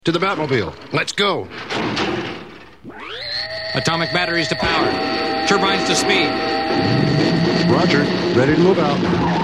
To the Batmobile. Let's go. Atomic batteries to power. Turbines to speed. Roger. Ready to move out.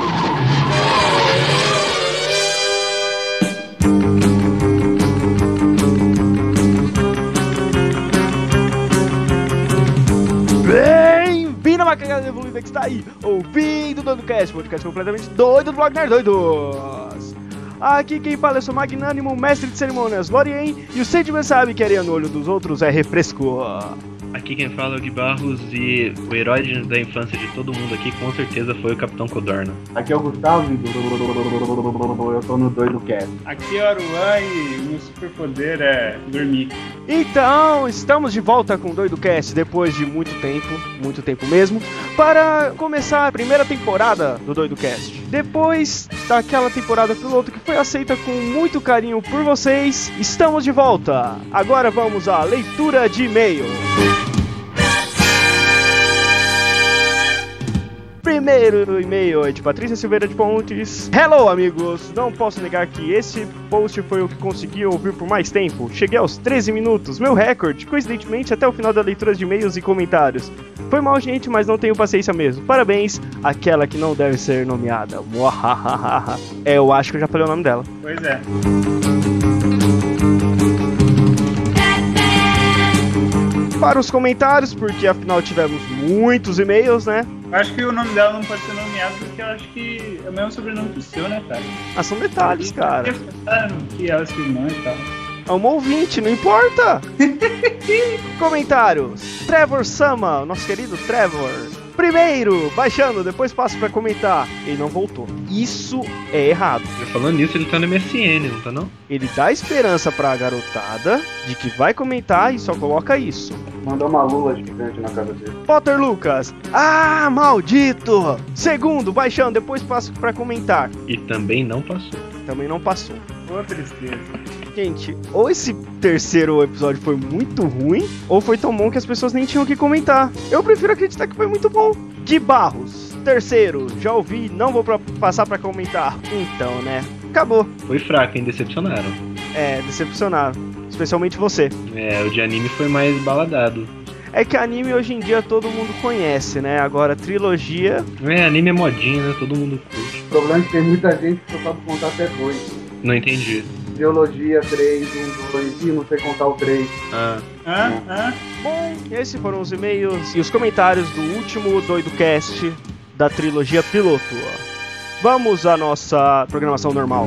Bem-vindo a Macacada Evoluída que está aí, ouvindo o DoidoCast, podcast completamente doido do blog Nerd Doidos. Aqui quem fala é o seu magnânimo mestre de cerimônias Lorien, e o Sandman sabe que areia no olho dos outros é refresco. Aqui quem fala é o Gui Barros, e o herói da infância de todo mundo aqui com certeza foi o Capitão Codorna. Aqui é o Gustavo, eu tô no DoidoCast. Aqui é o Aruan e o meu superpoder é dormir. Então, estamos de volta com o DoidoCast depois de muito tempo mesmo, para começar a primeira temporada do DoidoCast. Depois daquela temporada piloto que foi aceita com muito carinho por vocês, estamos de volta. Agora vamos à leitura de e-mail. Primeiro e-mail é de Patrícia Silveira de Pontes. Hello, amigos! Não posso negar que esse post foi o que consegui ouvir por mais tempo. Cheguei aos 13 minutos, meu recorde, coincidentemente até o final da leitura de e-mails e comentários. Foi mal, gente, mas não tenho paciência mesmo. Parabéns, aquela que não deve ser nomeada. Eu acho que eu já falei o nome dela. Pois é. Para os comentários, porque afinal tivemos muitos e-mails, né? Eu acho que o nome dela não pode ser nomeado porque eu acho que é o mesmo sobrenome que o seu, né, cara? Ah, são detalhes, cara. Que ela é sua irmã e tal. É um ouvinte, não importa. Comentários. Trevor Sama, nosso querido Trevor. Primeiro, baixando, depois passo pra comentar. Ele não voltou. Isso é errado. Falando nisso, ele tá no MSN, não tá não? Ele dá esperança pra garotada de que vai comentar e só coloca isso. Mandou uma lula gigante na casa dele. Potter Lucas. Ah, maldito. Segundo, baixando, depois passo pra comentar. E também não passou. Também não passou. Ô, tristeza. Gente, ou esse terceiro episódio foi muito ruim, ou foi tão bom que as pessoas nem tinham o que comentar. Eu prefiro acreditar que foi muito bom. Gui Barros. Terceiro, já ouvi, não vou passar pra comentar. Então, né? Acabou. Foi fraco, hein? Decepcionaram. É, decepcionaram. Especialmente você. É, o de anime foi mais baladado. É que anime hoje em dia todo mundo conhece, né? Agora, trilogia... É, anime é modinha, né? Todo mundo curte. O problema é que tem muita gente que só sabe contar até 2. Não entendi. Biologia 3, 1, 2, e não sei contar o 3. Bom, esses foram os e-mails e os comentários do último DoidoCast da trilogia piloto. Vamos à nossa programação normal.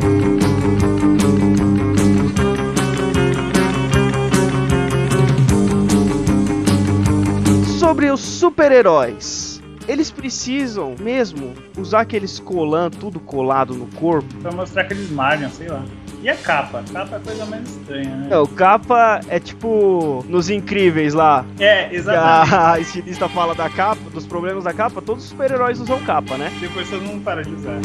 Sobre os super-heróis. Eles precisam mesmo usar aqueles colãs tudo colado no corpo? Pra mostrar que eles malham, sei lá. E a capa? A capa é a coisa mais estranha, né? É, o capa é tipo nos Incríveis lá. É, exatamente. A estilista fala da capa, dos problemas da capa, todos os super-heróis usam capa, né? Depois todo mundo para de usar.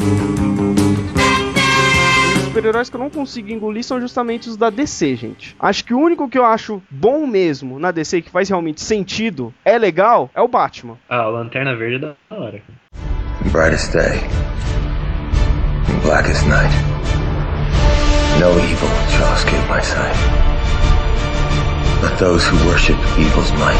Os super-heróis que eu não consigo engolir são justamente os da DC, gente. Acho que o único que eu acho bom mesmo na DC, que faz realmente sentido, é legal, é o Batman. Ah, a Lanterna Verde é da hora. Brightest day, blackest night. No evil shall escape my sight. Let those who worship evil's might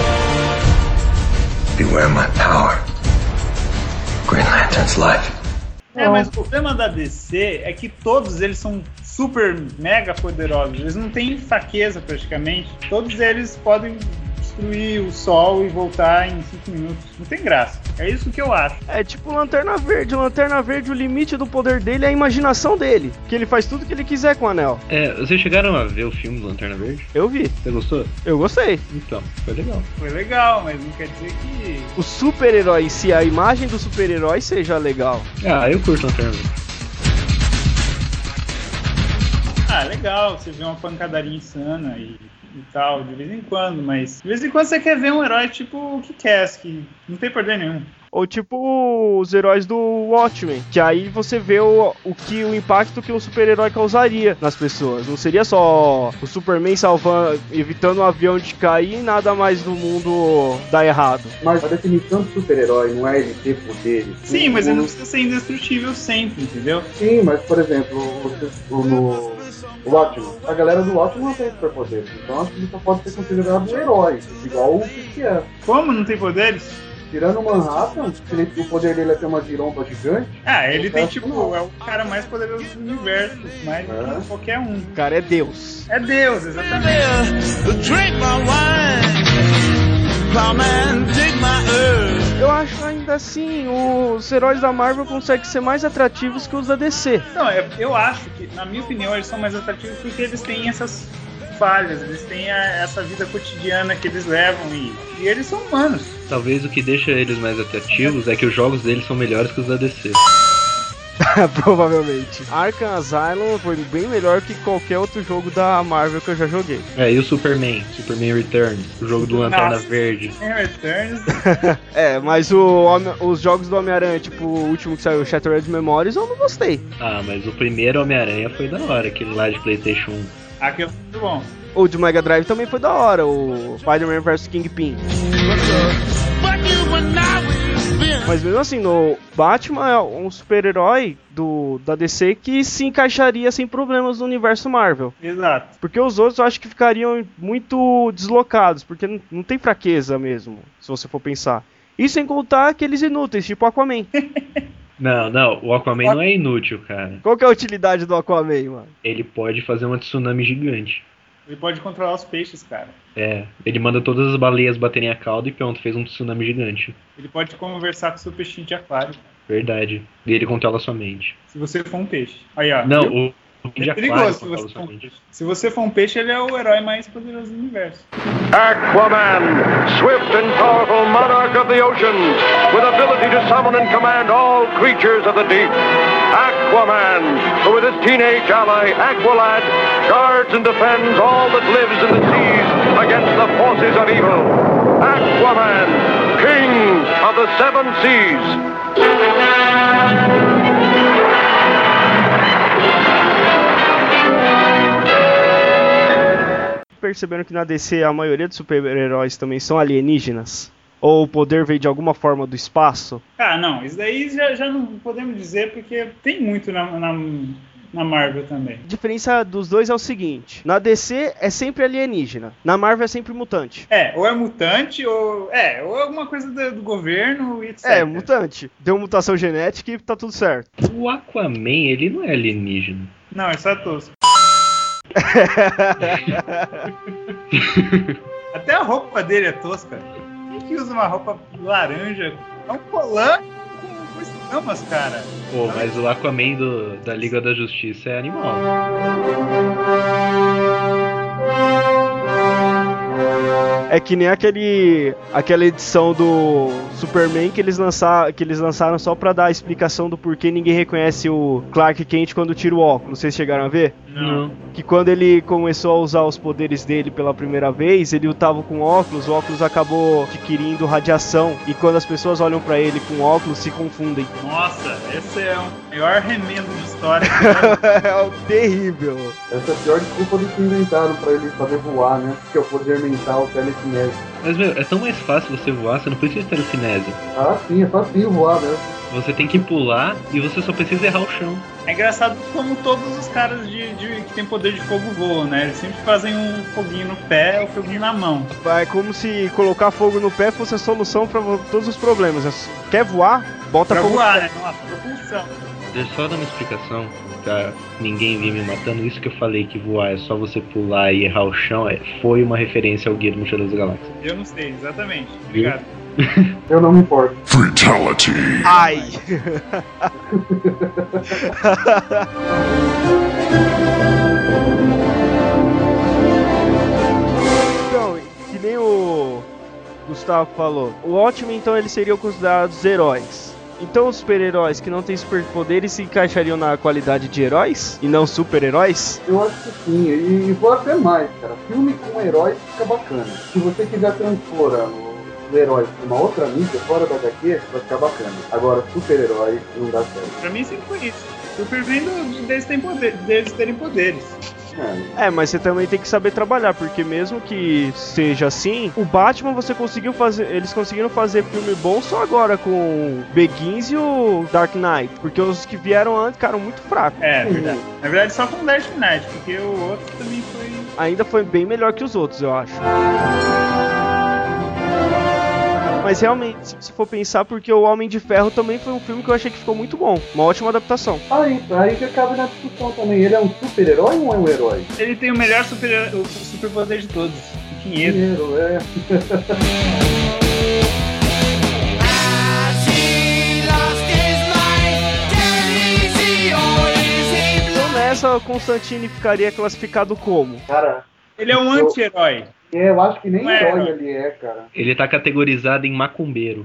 beware my power. Green Lantern's life. É, mas o problema da DC é que todos eles são super mega poderosos. Eles não têm fraqueza praticamente. Todos eles podem destruir o sol e voltar em 5 minutos. Não tem graça. É isso que eu acho. É tipo Lanterna Verde. Lanterna Verde, o limite do poder dele é a imaginação dele. Que ele faz tudo que ele quiser com o anel. É, vocês chegaram a ver o filme do Lanterna Verde? Eu vi. Você gostou? Eu gostei. Então, foi legal. Foi legal, mas não quer dizer que... O super-herói em si, a imagem do super-herói seja legal. Ah, eu curto Lanterna Verde. Ah, legal. Você vê uma pancadaria insana e tal, de vez em quando, mas de vez em quando você quer ver um herói tipo o Kick-Ass, que não tem poder nenhum. Ou tipo os heróis do Watchmen, que aí você vê o impacto que um super-herói causaria nas pessoas. Não seria só o Superman salvando, evitando um avião de cair e nada mais no mundo dar errado. Mas a definição de super-herói não é ele ter poderes. Sim, mas ele não precisa ser indestrutível sempre, entendeu? Sim, mas por exemplo, O Watchmen. A galera do Watchmen não tem superpoderes, então acho que ele só pode ser considerado um herói, igual o que é. Como não tem poderes? Tirando o Manhattan, o poder dele é ter uma giromba gigante. Ah, ele tem tipo, é o cara mais poderoso do universo, mais do que qualquer um. O cara é Deus. É Deus, exatamente. Eu acho ainda assim, os heróis da Marvel conseguem ser mais atrativos que os da DC. Não, eu acho que, na minha opinião, eles são mais atrativos porque eles têm essas falhas, eles têm essa vida cotidiana que eles levam e eles são humanos. Talvez o que deixa eles mais atrativos é que os jogos deles são melhores que os da DC. Provavelmente. Arkham Asylum foi bem melhor que qualquer outro jogo da Marvel que eu já joguei. E o Superman Returns, o jogo do Lanterna Verde. Returns. Mas os jogos do Homem-Aranha, tipo o último que saiu, Shattered Memories, eu não gostei. Ah, mas o primeiro Homem-Aranha foi da hora, aquele lá de PlayStation 1. Aquele foi muito bom. O de Mega Drive também foi da hora, o Spider-Man vs Kingpin. Mas mesmo assim, no Batman é um super-herói da DC que se encaixaria sem problemas no universo Marvel. Exato. Porque os outros eu acho que ficariam muito deslocados, porque não tem fraqueza mesmo, se você for pensar. E sem contar aqueles inúteis, tipo Aquaman. Não, o Aquaman não é inútil, cara. Qual que é a utilidade do Aquaman, mano? Ele pode fazer uma tsunami gigante. Ele pode controlar os peixes, cara. Ele manda todas as baleias baterem a cauda e pronto, fez um tsunami gigante. Ele pode conversar com o seu peixinho de aquário. Verdade. E ele controla sua mente. Se você for um peixe. Aí, ó. Não, viu? de é perigoso se você for um peixe. Se você for um peixe, ele é o herói mais poderoso do universo. Aquaman, swift and powerful monarch of the oceans, with ability to summon and command all creatures of the deep. Aquaman, who with his teenage ally, Aqualad, guards and defends all that lives in the seas against the forces of evil. Aquaman, king of the seven seas. Perceberam que na DC a maioria dos super-heróis também são alienígenas? Ou o poder veio de alguma forma do espaço? Não, isso daí já não podemos dizer porque tem muito na Marvel também. A diferença dos dois é o seguinte: na DC é sempre alienígena, na Marvel é sempre mutante. Ou é mutante, ou é alguma coisa do governo e etc. Mutante. Deu mutação genética e tá tudo certo. O Aquaman, ele não é alienígena. Não, é só tosco. Até a roupa dele é tosca. Quem que usa uma roupa laranja? É um colã com escamas, cara. Pô, mas o Aquaman da Liga da Justiça é animal. É que nem aquela edição do Superman que eles lançaram só pra dar a explicação do porquê ninguém reconhece o Clark Kent quando tira o óculos. Vocês chegaram a ver? Não. Que quando ele começou a usar os poderes dele pela primeira vez, ele tava com óculos, o óculos acabou adquirindo radiação. E quando as pessoas olham pra ele com óculos, se confundem. Nossa, esse é o maior remendo de história. É terrível. Essa é a pior desculpa do que inventaram pra ele fazer voar, né? Que é o poder mental, telecinese. Mas, é tão mais fácil você voar, você não precisa de telecinese. Ah, sim, é facinho voar, né? Você tem que pular e você só precisa errar o chão. É engraçado como todos os caras que tem poder de fogo voam, né? Eles sempre fazem um foguinho no pé ou foguinho na mão. É como se colocar fogo no pé fosse a solução pra todos os problemas. Quer voar? Bota pra fogo voar, no pé. né? Nossa, propulsão. Deixa eu só dar uma explicação pra ninguém vir me matando. Isso que eu falei que voar é só você pular e errar o chão foi uma referência ao Guia do Mochileiro das Galáxias. Eu não sei, exatamente. Obrigado. Eu não me importo. Fatality. Ai! Então, que nem o Gustavo falou, o Watchmen, então, eles seriam considerados heróis. Então os super-heróis que não têm superpoderes se encaixariam na qualidade de heróis e não super-heróis? Eu acho que sim, e vou até mais, cara. Filme com heróis fica bacana. Se você quiser transpor os heróis pra uma outra mídia, fora da HQ, vai ficar bacana. Agora, super-herói não dá certo. Pra mim sempre foi isso. Super vem deles terem poderes. Batman. Mas você também tem que saber trabalhar, porque mesmo que seja assim, o Batman eles conseguiram fazer filme bom só agora com o Begins e o Dark Knight, porque os que vieram antes ficaram muito fracos. É verdade. Na verdade só com o Dark Knight, porque o outro também foi... Ainda foi bem melhor que os outros, eu acho. Mas realmente, se for pensar, porque o Homem de Ferro também foi um filme que eu achei que ficou muito bom. Uma ótima adaptação. Aí que cabe na discussão também. Ele é um super-herói ou é um herói? Ele tem o melhor superpoder de todos. Dinheiro. É. Então nessa, o Constantine ficaria classificado como? Cara... Ele é um anti-herói. Eu acho que nem Não é herói herói. ele é, cara. Ele tá categorizado em macumbeiro.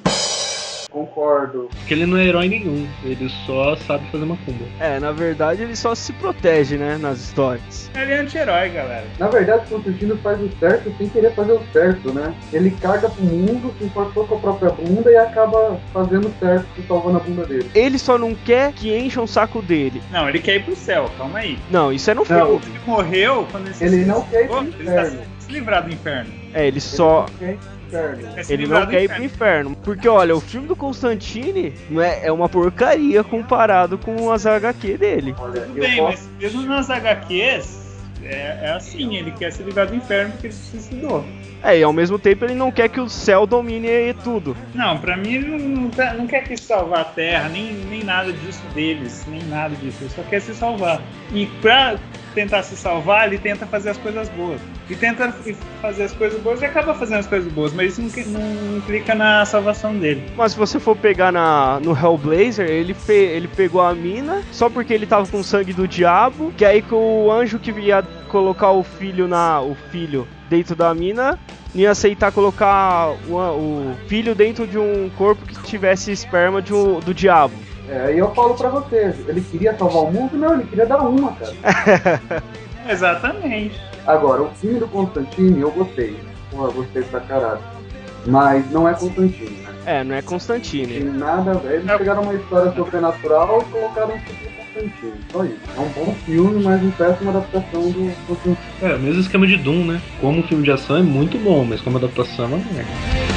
Concordo. Porque ele não é herói nenhum, ele só sabe fazer macumba. Na verdade ele só se protege, né, nas histórias. Ele é anti-herói, galera. Na verdade, o Constantino faz o certo sem querer fazer o certo, né? Ele caga pro mundo, se importou com a própria bunda e acaba fazendo o certo, salvando a bunda dele. Ele só não quer que encham o saco dele. Não, ele quer ir pro céu, calma aí. Não, isso é no filme. Não. Ele morreu quando Ele não quer ir pro Ele tá inferno. se livrar do inferno. Ele só... Se Ele livrar não do quer ir pro inferno. Porque, olha, o filme do Constantine é uma porcaria comparado com as HQ dele. Olha, Tudo bem, mas mesmo nas HQs, é assim, ele quer se livrar do inferno porque ele se suicidou. E ao mesmo tempo ele não quer que o céu domine tudo. Não, pra mim ele não quer que salvar a Terra, nem nada disso deles, nem nada disso, ele só quer se salvar. E pra tentar se salvar, ele tenta fazer as coisas boas. E tenta fazer as coisas boas e acaba fazendo as coisas boas, mas isso não implica na salvação dele. Mas se você for pegar no Hellblazer, ele pegou a mina só porque ele tava com o sangue do diabo, que aí com o anjo que ia colocar o filho dentro da mina, não ia aceitar colocar o filho dentro de um corpo que tivesse esperma do diabo. E eu falo pra você, ele queria salvar o mundo? Não, ele queria dar uma, cara. Exatamente. Agora, o filme do Constantine eu gostei. Eu gostei pra caralho. Mas não é Constantine, né? Não é Constantine. Tem nada a ver. Eles pegaram uma história sobrenatural e colocaram um tipo de Constantine. Só isso. É um bom filme, mas uma péssima adaptação do Constantine. O mesmo esquema de Doom, né? Como filme de ação é muito bom, mas como adaptação é uma merda.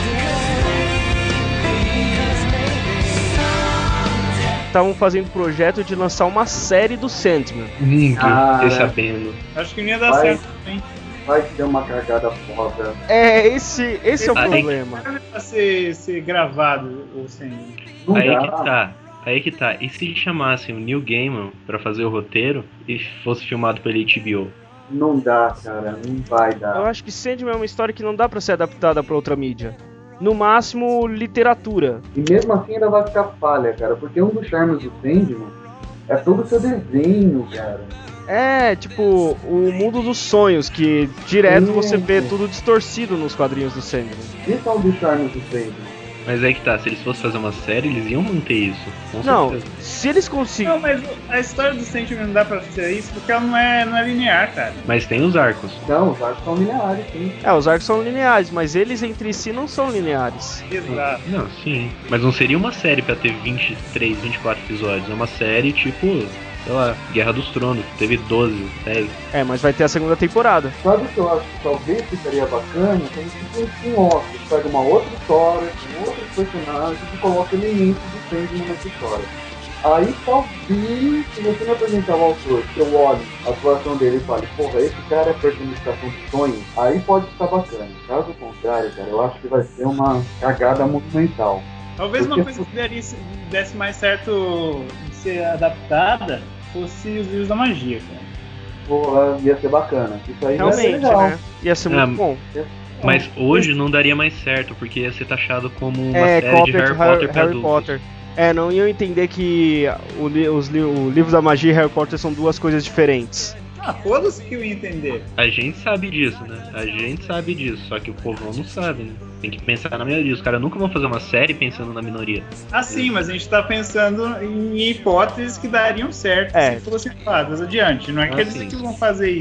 Estavam fazendo o projeto de lançar uma série do Sandman. Fiquei sabendo. Acho que não ia dar certo também. Vai ter uma cagada foda. Esse é o problema. Não vai ser gravado ou sem. Aí que tá. E se chamassem o Neil Gaiman pra fazer o roteiro e fosse filmado pela HBO? Não dá, cara. Não vai dar. Eu acho que Sandman é uma história que não dá pra ser adaptada pra outra mídia. No máximo, literatura. E mesmo assim ainda vai ficar falha, cara. Porque um dos charmes do Sandman é todo o seu desenho, cara. Tipo, o mundo dos sonhos, que direto você vê tudo distorcido nos quadrinhos do Sandman. Esse é um dos charmes do Sandman. Mas aí que tá, se eles fossem fazer uma série, eles iam manter isso. Não, se eles conseguirem... Não, mas a história do Sandman não dá pra ser isso porque ela não é linear, cara. Mas tem os arcos. Não, os arcos são lineares, sim. Os arcos são lineares, mas eles entre si não são lineares. Exato. Não, sim. Mas não seria uma série pra ter 23, 24 episódios. É uma série tipo... sei lá, Guerra dos Tronos, teve 12, 10. Mas vai ter a segunda temporada. Sabe o que eu acho que talvez ficaria bacana? Quando você tem um off, pega uma outra história, com outros personagens e coloca elementos de Sandman nessa história. Aí talvez, se você não apresentar o autor, que eu olhe a atuação dele e fale, porra, esse cara é personificação de sonho, aí pode ficar bacana. Caso contrário, cara, eu acho que vai ser uma cagada monumental. Talvez uma coisa que desse mais certo de ser adaptada fosse os livros da magia, cara. Porra, ia ser bacana. Isso aí realmente, ia ser legal. né? Ia ser muito bom. Mas hoje não daria mais certo, porque ia ser taxado como uma série de Harry Potter pra adultos. Não iam entender que o livro da magia e Harry Potter são duas coisas diferentes. Foda-se que eu ia entender. A gente sabe disso, né? A gente sabe disso, só que o povão não sabe, né? Tem que pensar na minoria. Os caras nunca vão fazer uma série pensando na minoria. Sim, mas a gente tá pensando em hipóteses que dariam certo se fossem faladas adiante. Não é quer dizer que vão fazer isso.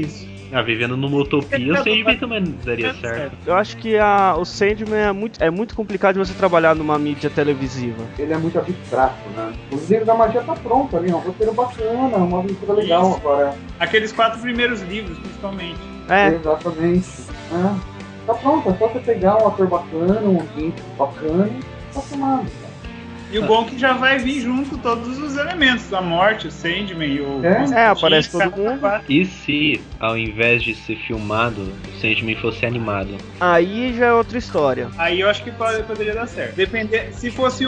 Vivendo numa utopia, o Sandman também daria certo. Eu acho que o Sandman é muito complicado de você trabalhar numa mídia televisiva. Ele é muito abstrato, né? Os livros da magia tá pronto ali, um roteiro bacana, uma aventura legal. Isso. Agora. Aqueles 4 primeiros livros, principalmente. Exatamente. Tá pronto, é só você pegar um ator bacana, um ambiente bacana e tá filmado. E o bom é que já vai vir junto todos os elementos, a morte, o Sandman e o... aparece todo mundo. E se, ao invés de ser filmado, o Sandman fosse animado? Aí já é outra história. Aí eu acho que poderia dar certo. Se fosse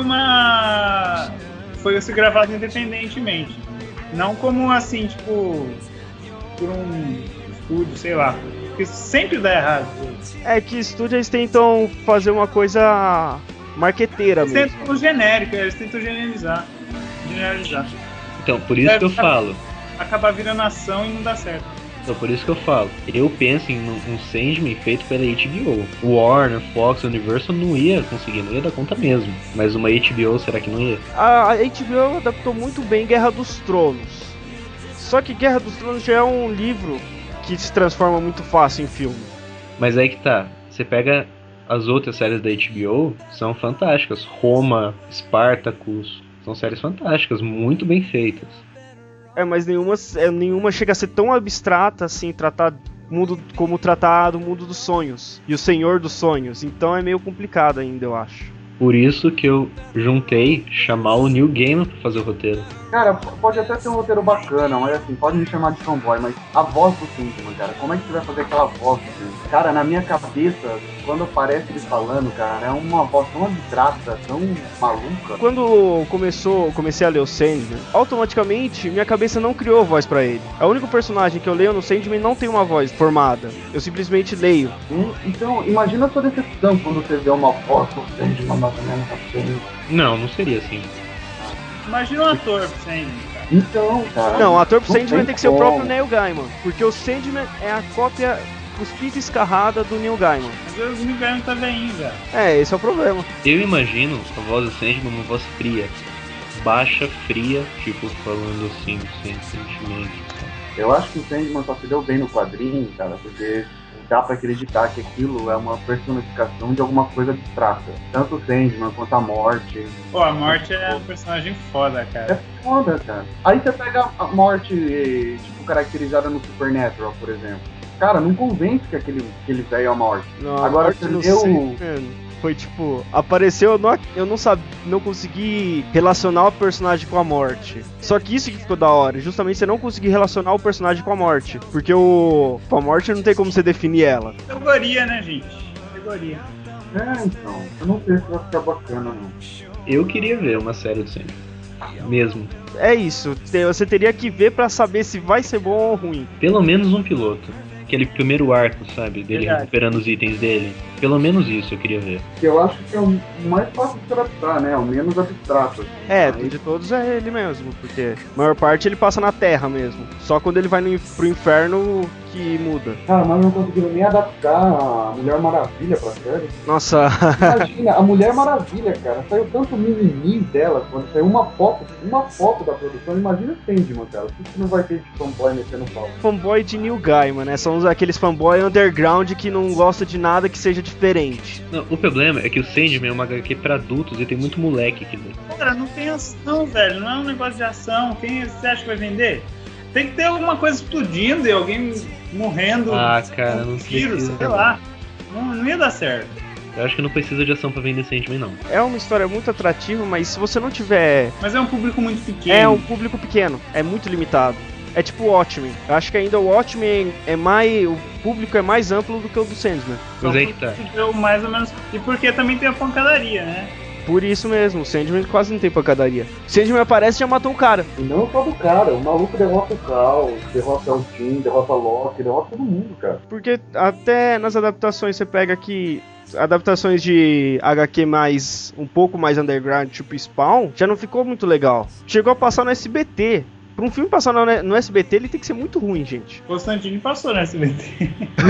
fosse gravado independentemente. Não como assim, tipo, por um estúdio, sei lá. Porque sempre dá errado. É que estúdio eles tentam fazer uma coisa... marqueteira mesmo. Eles tentam genérico, eles tentam generalizar. Então, por isso que eu falo. Acabar virando ação e não dá certo. Então, por isso que eu falo. Eu penso em um Sandman feito pela HBO. O Warner, Fox, Universal não ia conseguir, não ia dar conta mesmo. Mas uma HBO, será que não ia? A HBO adaptou muito bem Guerra dos Tronos. Só que Guerra dos Tronos já é um livro que se transforma muito fácil em filme. Mas aí que tá. Você pega... As outras séries da HBO são fantásticas. Roma, Spartacus, são séries fantásticas, muito bem feitas. Mas nenhuma chega a ser tão abstrata assim, tratar como tratar do mundo dos sonhos e o Senhor dos Sonhos. Então é meio complicado ainda, eu acho. Por isso que eu juntei chamar o Neil Gaiman pra fazer o roteiro. Cara, pode até ter um roteiro bacana, mas assim, pode me chamar de fanboy, mas a voz do Sandman, cara, como é que você vai fazer aquela voz do Sandman? Cara, na minha cabeça, quando aparece ele falando, cara, é uma voz tão abstrata, tão maluca. Quando comecei a ler o Sandman, automaticamente minha cabeça não criou voz pra ele. O único personagem que eu leio no Sandman não tem uma voz formada. Eu simplesmente leio. Então, imagina a sua decepção quando você vê uma voz do Sandman mais ou menos assim. Não seria assim. Imagina um ator pro Sandman, cara. Então, cara. Não, o ator pro Sandman tem que ser o próprio Neil Gaiman. Porque o Sandman é a cópia cuspida e escarrada do Neil Gaiman. Às vezes o Neil Gaiman tá veinho, já. Esse é o problema. Eu imagino a voz do Sandman uma voz fria. Baixa, fria, tipo, falando assim, sem sentimento. Eu acho que o Sandman só se deu bem no quadrinho, cara, porque dá pra acreditar que aquilo é uma personificação de alguma coisa abstrata. Tanto o Sandman quanto a Morte. Pô, a Morte é um personagem foda, cara. É foda, cara. Aí você pega a Morte, tipo, caracterizada no Supernatural, por exemplo. Cara, não convence que aquele velho é a Morte. Não, agora você leu... Foi tipo, apareceu, eu não consegui relacionar o personagem com a Morte. Só que isso que ficou da hora, justamente você não conseguir relacionar o personagem com a Morte. Porque com a Morte não tem como você definir ela. Categoria, né, gente? Categoria. Então, eu não sei se vai ficar bacana, não. Eu queria ver uma série do Sandman. Mesmo. É isso, você teria que ver pra saber se vai ser bom ou ruim. Pelo menos um piloto. Aquele primeiro arco, sabe? Dele recuperando os itens dele. Pelo menos isso eu queria ver. Eu acho que é o mais fácil de tratar, né? O menos abstrato. De todos é ele mesmo, porque a maior parte ele passa na Terra mesmo. Só quando ele vai pro inferno que muda. Cara, mas não conseguiram nem adaptar a Mulher Maravilha pra série. Nossa. Imagina, a Mulher Maravilha, cara, saiu tanto mimimi dela quando saiu uma foto da produção. Imagina o Sandman, cara. O que não vai ter de fanboy metendo pau? Fanboy de Neil Gaiman, né? São aqueles fanboy underground que não gosta de nada que seja diferente. Não, o problema é que o Sandman é uma HQ pra adultos e tem muito moleque aqui dentro. Cara, não tem ação, velho. Não é um negócio de ação. Quem você acha que vai vender? Tem que ter alguma coisa explodindo e alguém morrendo. Cara, não tiro, sei lá. Não ia dar certo. Eu acho que não precisa de ação pra vender Sandman, não. É uma história muito atrativa, mas se você não tiver... Mas é um público muito pequeno. É um público pequeno. É muito limitado. É tipo o Watchmen. Eu acho que ainda o Watchmen o público é mais amplo do que o do Sandman. Mas aí que tá. Mais ou menos. E porque também tem a pancadaria, né? Por isso mesmo, o Sandman quase não tem pancadaria. O Sandman aparece e já matou o cara. E não só do cara, o maluco derrota o Cal, derrota o Tim, derrota o Loki, derrota todo mundo, cara. Porque até nas adaptações você pega aqui... Adaptações de HQ um pouco mais underground, tipo Spawn, já não ficou muito legal. Chegou a passar no SBT. Pra um filme passar no SBT, ele tem que ser muito ruim, gente. Constantine passou no SBT.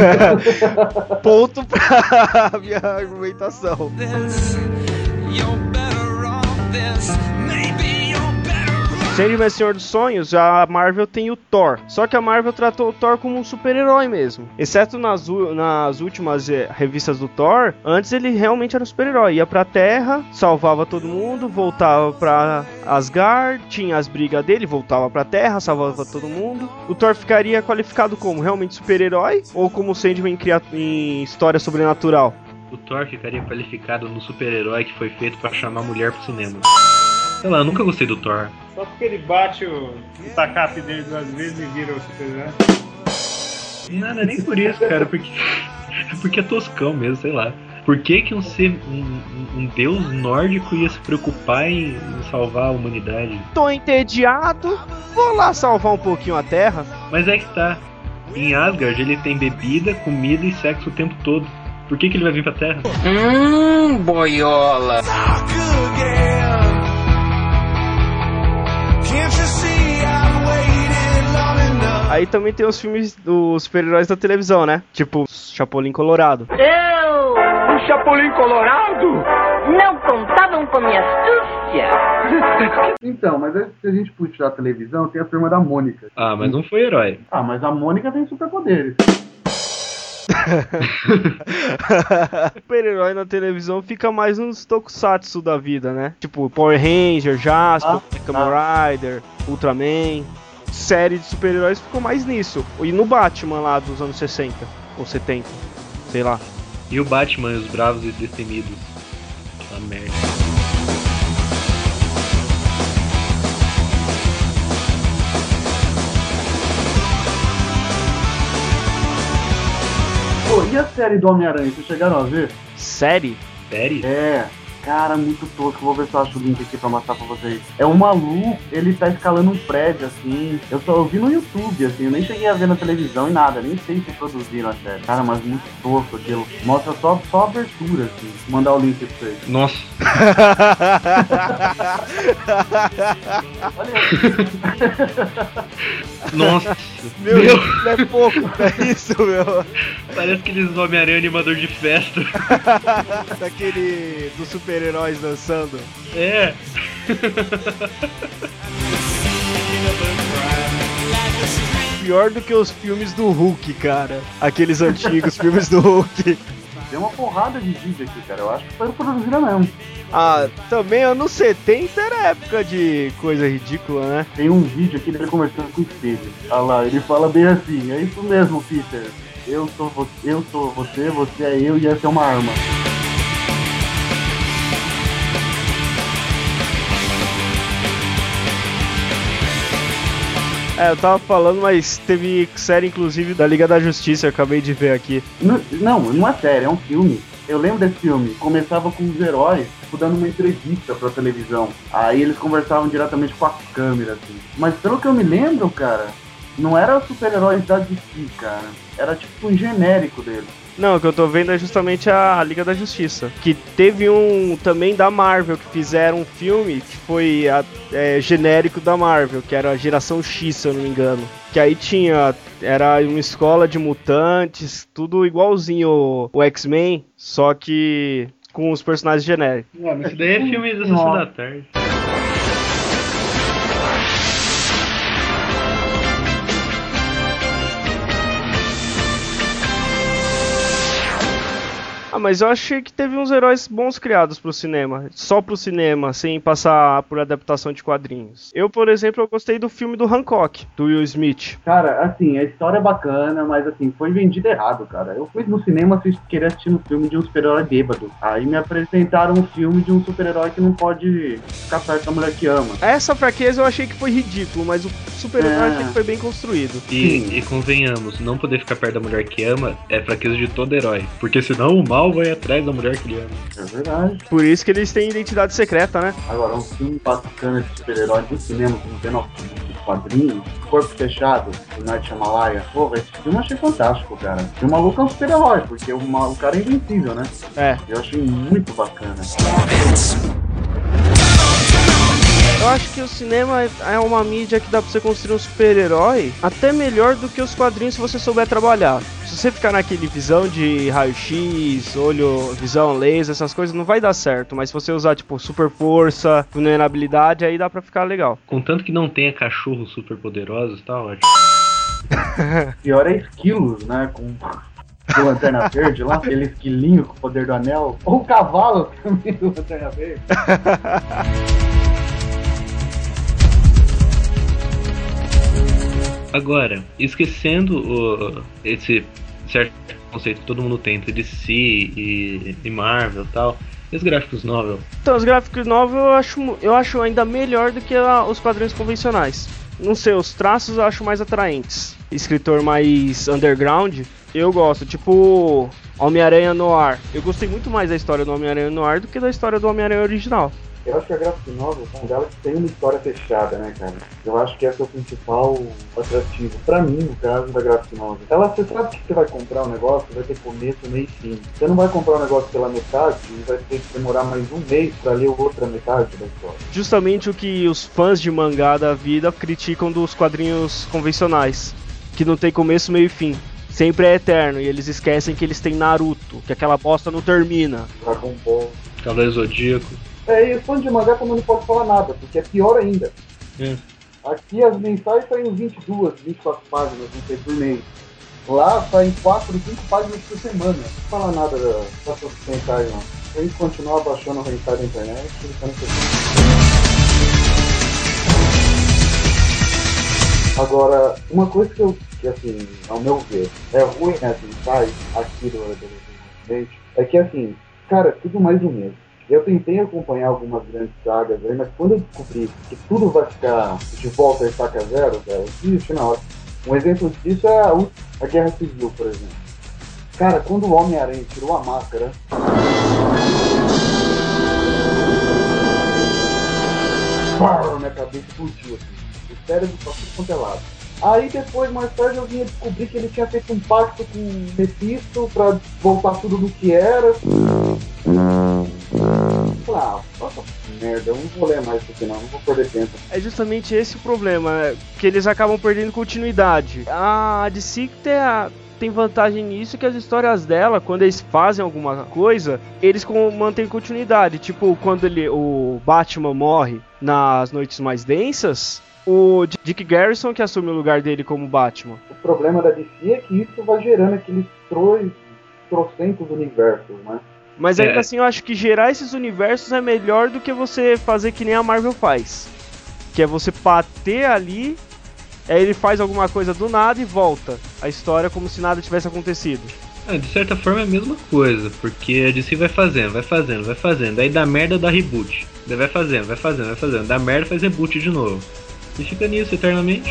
Ponto pra minha argumentação. You're better off this. Maybe you're better off. Sandman Senhor dos Sonhos, a Marvel tem o Thor. Só que a Marvel tratou o Thor como um super-herói mesmo. Exceto nas últimas revistas do Thor, antes ele realmente era um super-herói. Ia pra Terra, salvava todo mundo, voltava pra Asgard, tinha as brigas dele, voltava pra Terra, salvava todo mundo. O Thor ficaria qualificado como realmente super-herói ou como Sandman em história sobrenatural? O Thor ficaria qualificado no super-herói que foi feito pra chamar mulher pro cinema. Sei lá, eu nunca gostei do Thor. Só porque ele bate o tacape dele 2 vezes e vira o super-herói. Não é nem por isso, cara, porque é toscão mesmo, sei lá. Por que um deus nórdico ia se preocupar em salvar a humanidade? Tô entediado, vou lá salvar um pouquinho a Terra. Mas é que tá, em Asgard ele tem bebida, comida e sexo o tempo todo. Por que ele vai vir pra Terra? Boiola. Aí também tem os filmes dos super-heróis da televisão, né? Tipo Chapolin Colorado. Eu, o Chapolin Colorado, não contavam com minha astúcia. Então, mas se a gente puxar a televisão, tem a Turma da Mônica. Ah, mas não foi herói. Ah, mas a Mônica tem superpoderes. Super-herói na televisão fica mais nos tokusatsu da vida, né? Tipo Power Ranger, Jasper, Kamen Rider, Ultraman. Série de super-heróis ficou mais nisso. E no Batman lá dos anos 60 ou 70, sei lá. E o Batman e os Bravos e Destemidos. Aquela merda. Pô, e a série do Homem-Aranha, vocês chegaram a ver? Série? Série? É, cara, muito tosco. Vou ver se eu acho o link aqui pra mostrar pra vocês. É um maluco, ele tá escalando um prédio, assim. Eu vi no YouTube, assim, eu nem cheguei a ver na televisão e nada, nem sei se produziram a série. Cara, mas muito tosco aquilo. Mostra só a abertura, assim. Vou mandar o link pra vocês. Nossa. Olha aí. Nossa. Meu, isso é pouco pra isso, meu. Parece aqueles Homem-Aranha animador de festa. Daquele dos super-heróis dançando. É. Pior do que os filmes do Hulk, cara. Aqueles antigos filmes do Hulk. Tem uma porrada de vídeo aqui, cara. Eu acho que foi produzida mesmo. Ah, também anos 70 era época de coisa ridícula, né? Tem um vídeo aqui dele conversando com o espelho. Olha lá, ele fala bem assim: é isso mesmo, Peter. Eu sou você, você é eu e essa é uma arma. É, eu tava falando, mas teve série inclusive da Liga da Justiça, eu acabei de ver aqui. Não é série, é um filme. Eu lembro desse filme, começava com os heróis dando uma entrevista pra televisão. Aí eles conversavam diretamente com a câmera, assim. Mas pelo que eu me lembro, cara, não era super-heróis da DC, cara. Era tipo um genérico deles. Não, o que eu tô vendo é justamente a Liga da Justiça. Que teve um também da Marvel, que fizeram um filme que foi genérico da Marvel, que era a Geração X, se eu não me engano. Que aí era uma escola de mutantes, tudo igualzinho o X-Men, só que com os personagens genéricos. Ué, mas isso daí é filme da Sessão da Tarde. Ah, mas eu achei que teve uns heróis bons criados pro cinema. Só pro cinema, sem passar por adaptação de quadrinhos. Eu, por exemplo, eu gostei do filme do Hancock, do Will Smith. Cara, assim, a história é bacana, mas assim, foi vendido errado, cara. Eu fui no cinema querer assistir um filme de um super-herói bêbado. Aí me apresentaram um filme de um super-herói que não pode ficar perto da mulher que ama. Essa fraqueza eu achei que foi ridículo, mas o super-herói achei que foi bem construído. E convenhamos, não poder ficar perto da mulher que ama é fraqueza de todo herói. Porque senão o mal vai atrás da mulher que ele ama. É verdade. Por isso que eles têm identidade secreta, né? Agora, um filme bacana de super-herói do cinema, como Ben of quadrinhos, Corpo Fechado, do Night Shyamalan. Pô, esse filme eu achei fantástico, cara. E o maluco é um super-herói, porque o cara é invencível, né? É. Eu achei muito bacana. Eu acho que o cinema é uma mídia que dá pra você construir um super-herói até melhor do que os quadrinhos se você souber trabalhar. Se você ficar naquele visão de raio-x, visão laser, essas coisas, não vai dar certo. Mas se você usar, tipo, super força, vulnerabilidade, aí dá pra ficar legal. Contanto que não tenha cachorros super poderosos, tá ótimo. Pior é esquilos, né? Com o Lanterna Verde lá, aquele esquilinho com o poder do anel. Ou o cavalo também do Lanterna Verde. Agora, esquecendo esse certo conceito que todo mundo tem entre DC e Marvel e tal, e os gráficos novel? Então, os gráficos novel eu acho ainda melhor do que os quadrinhos convencionais. Não sei, os traços eu acho mais atraentes. Escritor mais underground, eu gosto, tipo Homem-Aranha Noir. Eu gostei muito mais da história do Homem-Aranha Noir do que da história do Homem-Aranha original. Eu acho que a graphic novel são delas que tem uma história fechada, né, cara? Eu acho que esse é o principal atrativo. Pra mim, no caso da graphic novel. Você sabe que você vai comprar um negócio, vai ter começo, meio e fim. Você não vai comprar um negócio pela metade e vai ter que demorar mais um mês pra ler a outra metade da história. Justamente o que os fãs de mangá da vida criticam dos quadrinhos convencionais. Que não tem começo, meio e fim. Sempre é eterno, e eles esquecem que eles têm Naruto, que aquela bosta não termina. Dragon Ball. Cavaleiro Zodíaco. E o fã de mangá também não pode falar nada, porque é pior ainda. Aqui as mensais saem 22, 24 páginas, não sei, por mês. Lá saem 4, 5 páginas por semana. Não fala nada dessas mensais, não. Se a gente continuar baixando o hentai da internet, ele tá no Agora, uma coisa que assim, ao meu ver, é ruim nas mentais aqui do Ocidente, é que assim, cara, tudo mais do mesmo. Eu tentei acompanhar algumas grandes sagas aí, mas quando eu descobri que tudo vai ficar de volta a estaca zero, velho, eu desisti na hora. Um exemplo disso é a Guerra Civil, por exemplo. Cara, quando o Homem-Aranha tirou a máscara... minha cabeça explodiu, assim. O cérebro passou tudo quanto é lado. Aí depois, mais tarde, eu vinha descobrir que ele tinha feito um pacto com o Mephisto pra voltar tudo do que era. Nossa merda, eu não vou ler mais isso aqui não vou perder tempo. É justamente esse o problema, né? Que eles acabam perdendo continuidade. A DC tem vantagem nisso, que as histórias dela, quando eles fazem alguma coisa, eles mantêm continuidade. Tipo, quando o Batman morre nas Noites Mais Densas, o Dick Garrison que assume o lugar dele como Batman. O problema da DC é que isso vai gerando aqueles trocentos universos, né? Mas ainda assim eu acho que gerar esses universos é melhor do que você fazer que nem a Marvel faz. Que é você bater ali, aí ele faz alguma coisa do nada e volta a história como se nada tivesse acontecido. De certa forma é a mesma coisa, porque a DC vai fazendo, aí dá merda, dá reboot. Daí vai fazendo, dá merda, faz reboot de novo. E fica nisso eternamente.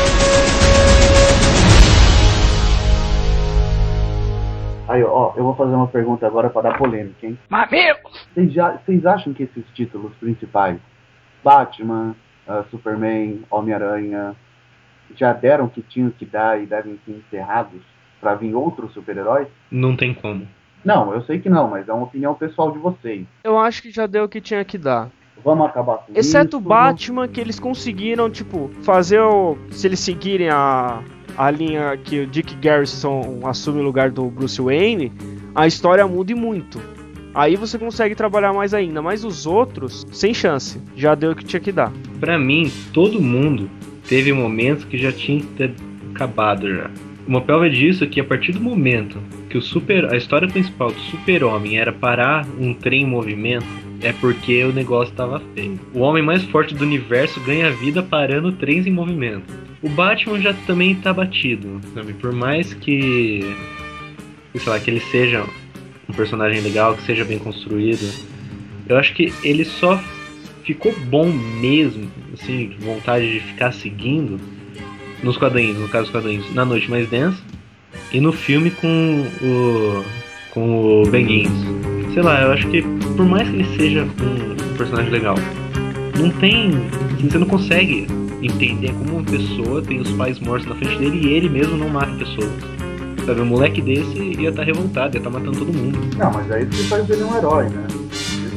Aí, ó, eu vou fazer uma pergunta agora pra dar polêmica, hein? Mamilos! Vocês acham que esses títulos principais, Batman, Superman, Homem-Aranha, já deram o que tinham que dar e devem ser encerrados pra vir outros super-heróis? Não tem como. Não, eu sei que não, mas é uma opinião pessoal de vocês. Eu acho que já deu o que tinha que dar. Vamos acabar com Exceto isso. o Batman, que eles conseguiram, tipo, fazer se eles seguirem a linha que o Dick Garrison assume o lugar do Bruce Wayne, a história muda e muito. Aí você consegue trabalhar mais ainda, mas os outros, sem chance. Já deu o que tinha que dar. Pra mim, todo mundo teve momentos que já tinha que ter acabado já. Uma prova disso é que a partir do momento que a história principal do Super-Homem era parar um trem em movimento, é porque o negócio tava feio. O homem mais forte do universo ganha vida parando trens em movimento. O Batman já também tá batido, sabe? Por mais que, sei lá, que ele seja um personagem legal, que seja bem construído, eu acho que ele só ficou bom mesmo, assim, de vontade de ficar seguindo nos quadrinhos, no caso dos quadrinhos, Na Noite Mais Densa, e no filme com o Beguins. Sei lá, eu acho que por mais que ele seja um personagem legal, você não consegue entender como uma pessoa tem os pais mortos na frente dele e ele mesmo não mata pessoas. Sabe, um moleque desse ia estar revoltado, ia estar matando todo mundo. Não, mas aí você faz dele um herói, né?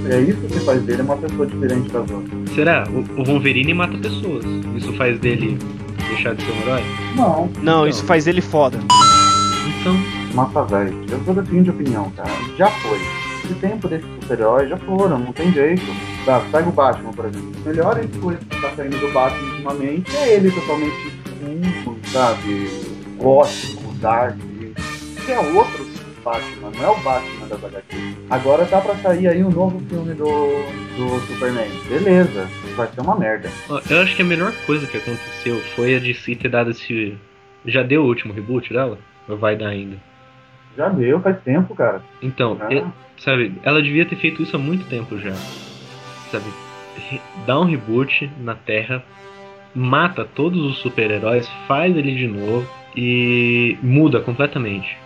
É isso que faz dele uma pessoa diferente das outras. Será? O Wolverine mata pessoas. Isso faz dele deixar de ser um herói? Não. Não, isso faz ele foda. Então, Massa, velho. Eu sou da seguinte opinião, cara. Já foi. Esse tempo desses super-heróis já foram, não tem jeito. Tá, pega o Batman, por exemplo. A melhor coisa que tá saindo do Batman ultimamente é ele totalmente escuro, sabe? Gótico, dark. Que é outro Batman, não é o Batman das HQ. Agora tá pra sair aí um novo filme do Superman. Beleza, vai ser uma merda. eu acho que a melhor coisa que aconteceu foi a DC ter dado esse... Já deu o último reboot dela? Ou vai dar ainda? Já deu, faz tempo, cara. Então, sabe, ela devia ter feito isso há muito tempo já. Sabe, dá um reboot na Terra, mata todos os super-heróis, faz ele de novo e muda completamente.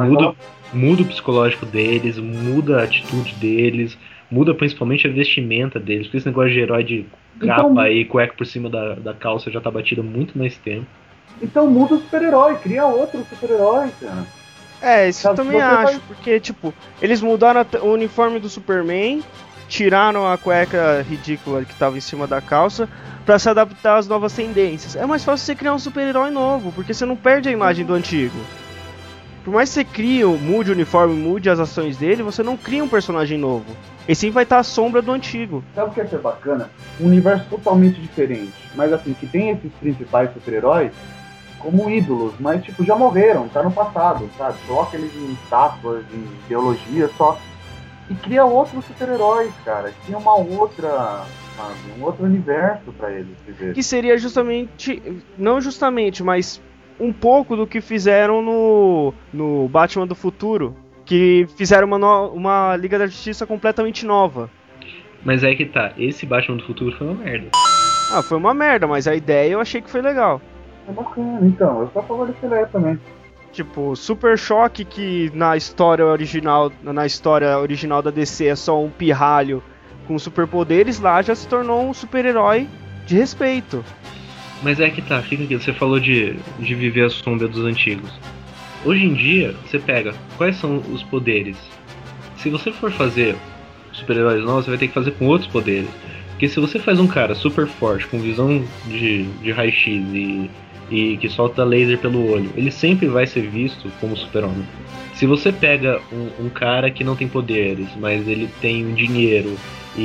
Muda o psicológico deles, muda a atitude deles, muda principalmente a vestimenta deles, porque esse negócio de herói de capa e cueca por cima da calça já tá batido há muito mais tempo. Então muda o super-herói, cria outro super-herói, cara. Isso eu também acho, porque, tipo, eles mudaram o uniforme do Superman, tiraram a cueca ridícula que tava em cima da calça pra se adaptar às novas tendências. É mais fácil você criar um super-herói novo, porque você não perde a imagem do antigo. Por mais que você crie, mude o uniforme, mude as ações dele, você não cria um personagem novo. E sim vai estar à sombra do antigo. Sabe o que ia ser bacana? Um universo totalmente diferente, mas assim, que tem esses principais super-heróis como ídolos, mas tipo, já morreram, tá no passado, sabe? Coloca eles em estátuas, em ideologia, só. E cria outros super-heróis, cara. Cria uma outra, sabe? Um outro universo pra eles viver. Que seria justamente, não justamente, mas um pouco do que fizeram no Batman do Futuro. Que fizeram uma Liga da Justiça completamente nova. Mas aí que tá, esse Batman do Futuro foi uma merda. Foi uma merda, mas a ideia eu achei que foi legal. É bacana, então, eu só favor desse ideia também. Tipo, Super Choque, que na história original da DC é só um pirralho com superpoderes, lá já se tornou um super-herói de respeito. Mas é que tá, fica aqui, você falou de viver a sombra dos antigos. Hoje em dia, você pega, quais são os poderes? Se você for fazer super-heróis novos, você vai ter que fazer com outros poderes. Porque se você faz um cara super forte, com visão de raio-x e que solta laser pelo olho, ele sempre vai ser visto como super-homem. Se você pega um cara que não tem poderes, mas ele tem dinheiro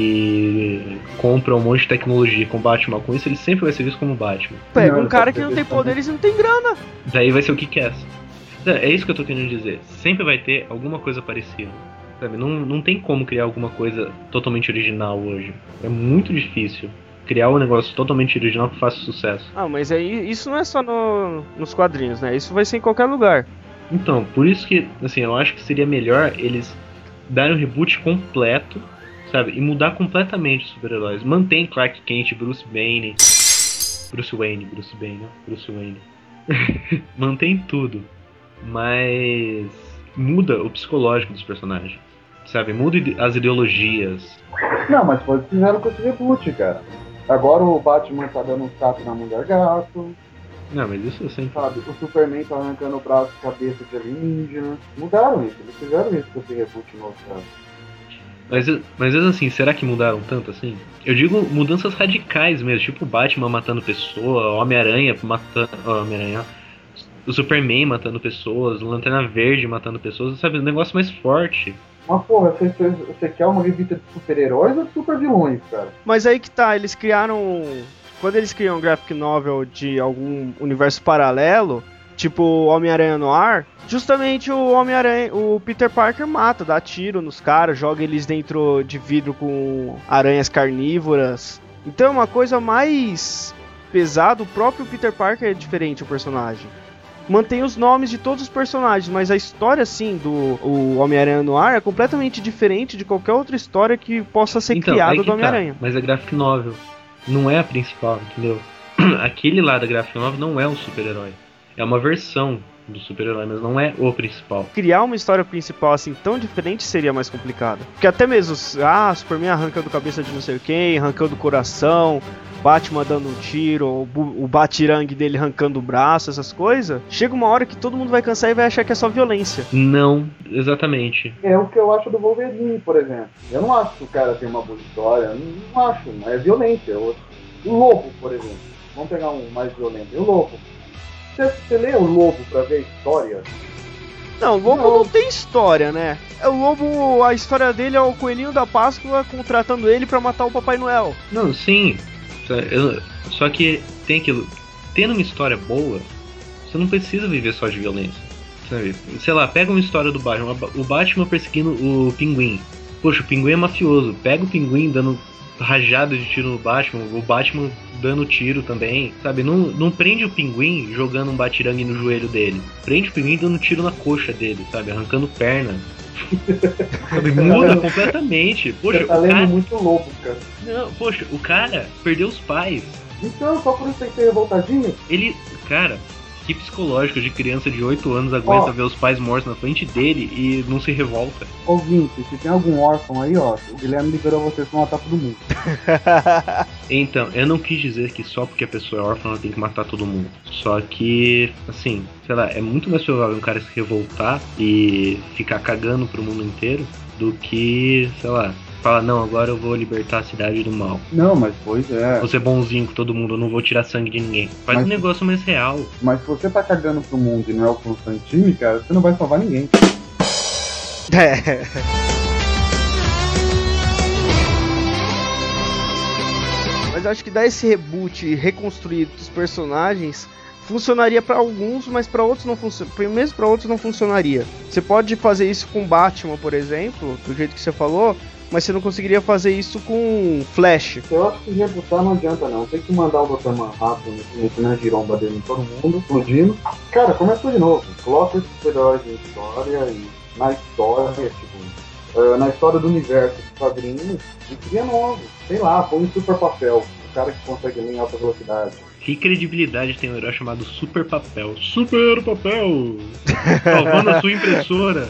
e compra um monte de tecnologia e combate mal com isso, ele sempre vai ser visto como Batman. Pega um cara que não tem poderes e não tem grana. Daí vai ser o que quer. É isso que eu tô querendo dizer. Sempre vai ter alguma coisa parecida. Sabe? Não tem como criar alguma coisa totalmente original hoje. É muito difícil criar um negócio totalmente original que faça sucesso. Mas aí isso não é só nos quadrinhos, né? Isso vai ser em qualquer lugar. Então, por isso que, assim, eu acho que seria melhor eles darem um reboot completo, sabe? E mudar completamente os super-heróis. Mantém Clark Kent, Bruce Wayne. Mantém tudo. Mas muda o psicológico dos personagens, sabe? Muda as ideologias. Não, mas foi o que fizeram com esse reboot, cara. Agora o Batman tá dando um tapa na Mulher Gato. Não, mas isso assim, sabe? O Superman tá arrancando o braço e cabeça de alienígena. Mudaram isso, eles fizeram isso com esse reboot novo, cara. Mas assim, será que mudaram tanto assim? Eu digo mudanças radicais mesmo, tipo Batman matando pessoa, Homem-Aranha matando... Homem-Aranha... O Superman matando pessoas, o Lanterna Verde matando pessoas, sabe? Um negócio mais forte. Mas porra, você quer uma revista de super-heróis ou de super-vilões, cara? Mas aí que tá, eles criaram... Quando eles criam um graphic novel de algum universo paralelo, tipo Homem-Aranha no ar, justamente o Peter Parker mata, dá tiro nos caras, joga eles dentro de vidro com aranhas carnívoras. Então é uma coisa mais pesada, o próprio Peter Parker é diferente o personagem. Mantém os nomes de todos os personagens, mas a história, sim, do Homem-Aranha no ar é completamente diferente de qualquer outra história que possa ser criada do Homem-Aranha. Mas é graphic novel, não é a principal, entendeu? Aquele lá da graphic novel não é um super-herói, é uma versão do super-herói, mas não é o principal. Criar uma história principal assim tão diferente seria mais complicado. Porque até mesmo, Superman arranca do cabeça de não sei quem, arrancando do coração, Batman dando um tiro, o batirangue dele arrancando o braço, essas coisas, chega uma hora que todo mundo vai cansar e vai achar que é só violência. Não, exatamente. É o que eu acho do Wolverine, por exemplo. Eu não acho que o cara tem uma boa história, não acho, mas é violência. O Lobo, por exemplo. Vamos pegar um mais violento. E o Lobo? Você lê o Lobo pra ver a história? Não, o Lobo não tem história, né? O Lobo, a história dele é o Coelhinho da Páscoa contratando ele pra matar o Papai Noel. Não, sim. Só que tem aquilo. Tendo uma história boa, você não precisa viver só de violência. Sabe? Sei lá, pega uma história do Batman. O Batman perseguindo o Pinguim. Poxa, o Pinguim é mafioso. Pega o Pinguim dando rajada de tiro no Batman. O Batman dando tiro também. Sabe? Não prende o Pinguim jogando um batirangue no joelho dele. Prende o Pinguim dando tiro na coxa dele, sabe? Arrancando perna. Sabe? Muda completamente. Poxa, você tá lendo muito Lobo, cara. Não, poxa, o cara perdeu os pais. Então, só por isso tem que ser revoltadinho? Ele, cara, que psicológico de criança de 8 anos aguenta ver os pais mortos na frente dele e não se revolta. Ouvinte, se tem algum órfão aí, ó, o Guilherme liberou vocês pra matar todo mundo. Então, eu não quis dizer que só porque a pessoa é órfã ela tem que matar todo mundo. Só que, assim, sei lá, é muito mais provável um cara se revoltar e ficar cagando pro mundo inteiro do que, sei lá, fala, não, agora eu vou libertar a cidade do mal. Não, mas pois é. Vou ser bonzinho com todo mundo, eu não vou tirar sangue de ninguém. Faz um negócio mais real. Mas se você tá cagando pro mundo e não é o Constantine, cara, você não vai salvar ninguém. É. Mas eu acho que dar esse reboot e reconstruir os personagens funcionaria pra alguns, mas pra outros não funciona. Mesmo pra outros não funcionaria. Você pode fazer isso com Batman, por exemplo, do jeito que você falou, mas você não conseguiria fazer isso com Flash. Eu acho que rebootar não adianta não. Tem que mandar o Dr. Manhattan na giromba dele em todo mundo, explodindo. Cara, começa de novo. Coloca esses super-heróis em história e na história, tipo, na história do universo dos quadrinhos e cria novo. Sei lá, põe um super papel. O cara que consegue ler em alta velocidade. Que credibilidade tem um herói chamado Super Papel? Super Papel! Salvando a sua impressora!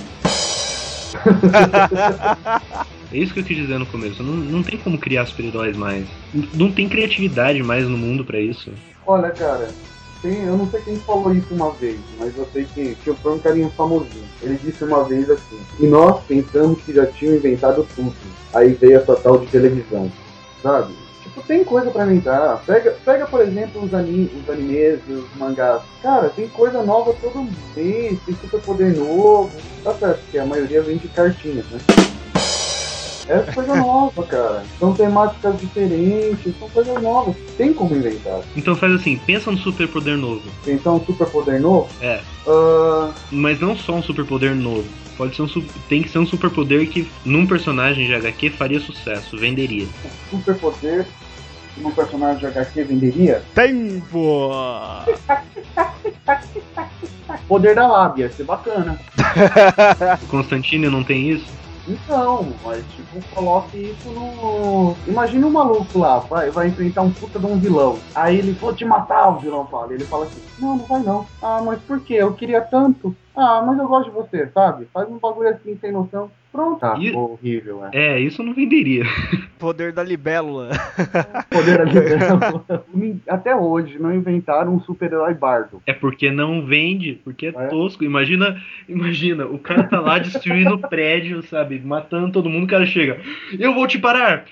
É isso que eu quis dizer no começo. Não tem como criar super-heróis mais. Não tem criatividade mais no mundo pra isso. Olha, cara, eu não sei quem falou isso uma vez, mas eu sei que foi um carinha famosinho. Ele disse uma vez assim: e nós pensamos que já tinham inventado tudo. Aí veio essa tal de televisão, sabe? Tipo, tem coisa pra inventar. Pega por exemplo, os animes, os mangás. Cara, tem coisa nova todo mês, tem superpoder novo. Tá certo, porque a maioria vem de cartinhas, né? É coisa nova, cara. São temáticas diferentes, são coisas novas. Tem como inventar. Então faz assim, pensa no superpoder novo. Pensar um superpoder novo? É. Mas não só um superpoder novo. Pode ser tem que ser um superpoder que num personagem de HQ faria sucesso, venderia. Um superpoder num personagem de HQ venderia? Tempo! Poder da lábia, ia ser bacana. O Constantine não tem isso? Então, mas tipo, coloque isso no... Imagina um maluco lá, vai enfrentar um puta de um vilão. Aí ele, vou te matar, o vilão fala. Ele fala assim, não vai não. Ah, mas por quê? Eu queria tanto. Ah, mas eu gosto de você, sabe? Faz um bagulho assim, sem noção. Pronto. Ah, horrível, isso não venderia. Poder da libélula. Poder da libélula. Até hoje não inventaram um super-herói bardo. É porque não vende, porque é tosco. Imagina, o cara tá lá destruindo o prédio, sabe? Matando todo mundo, o cara chega. Eu vou te parar!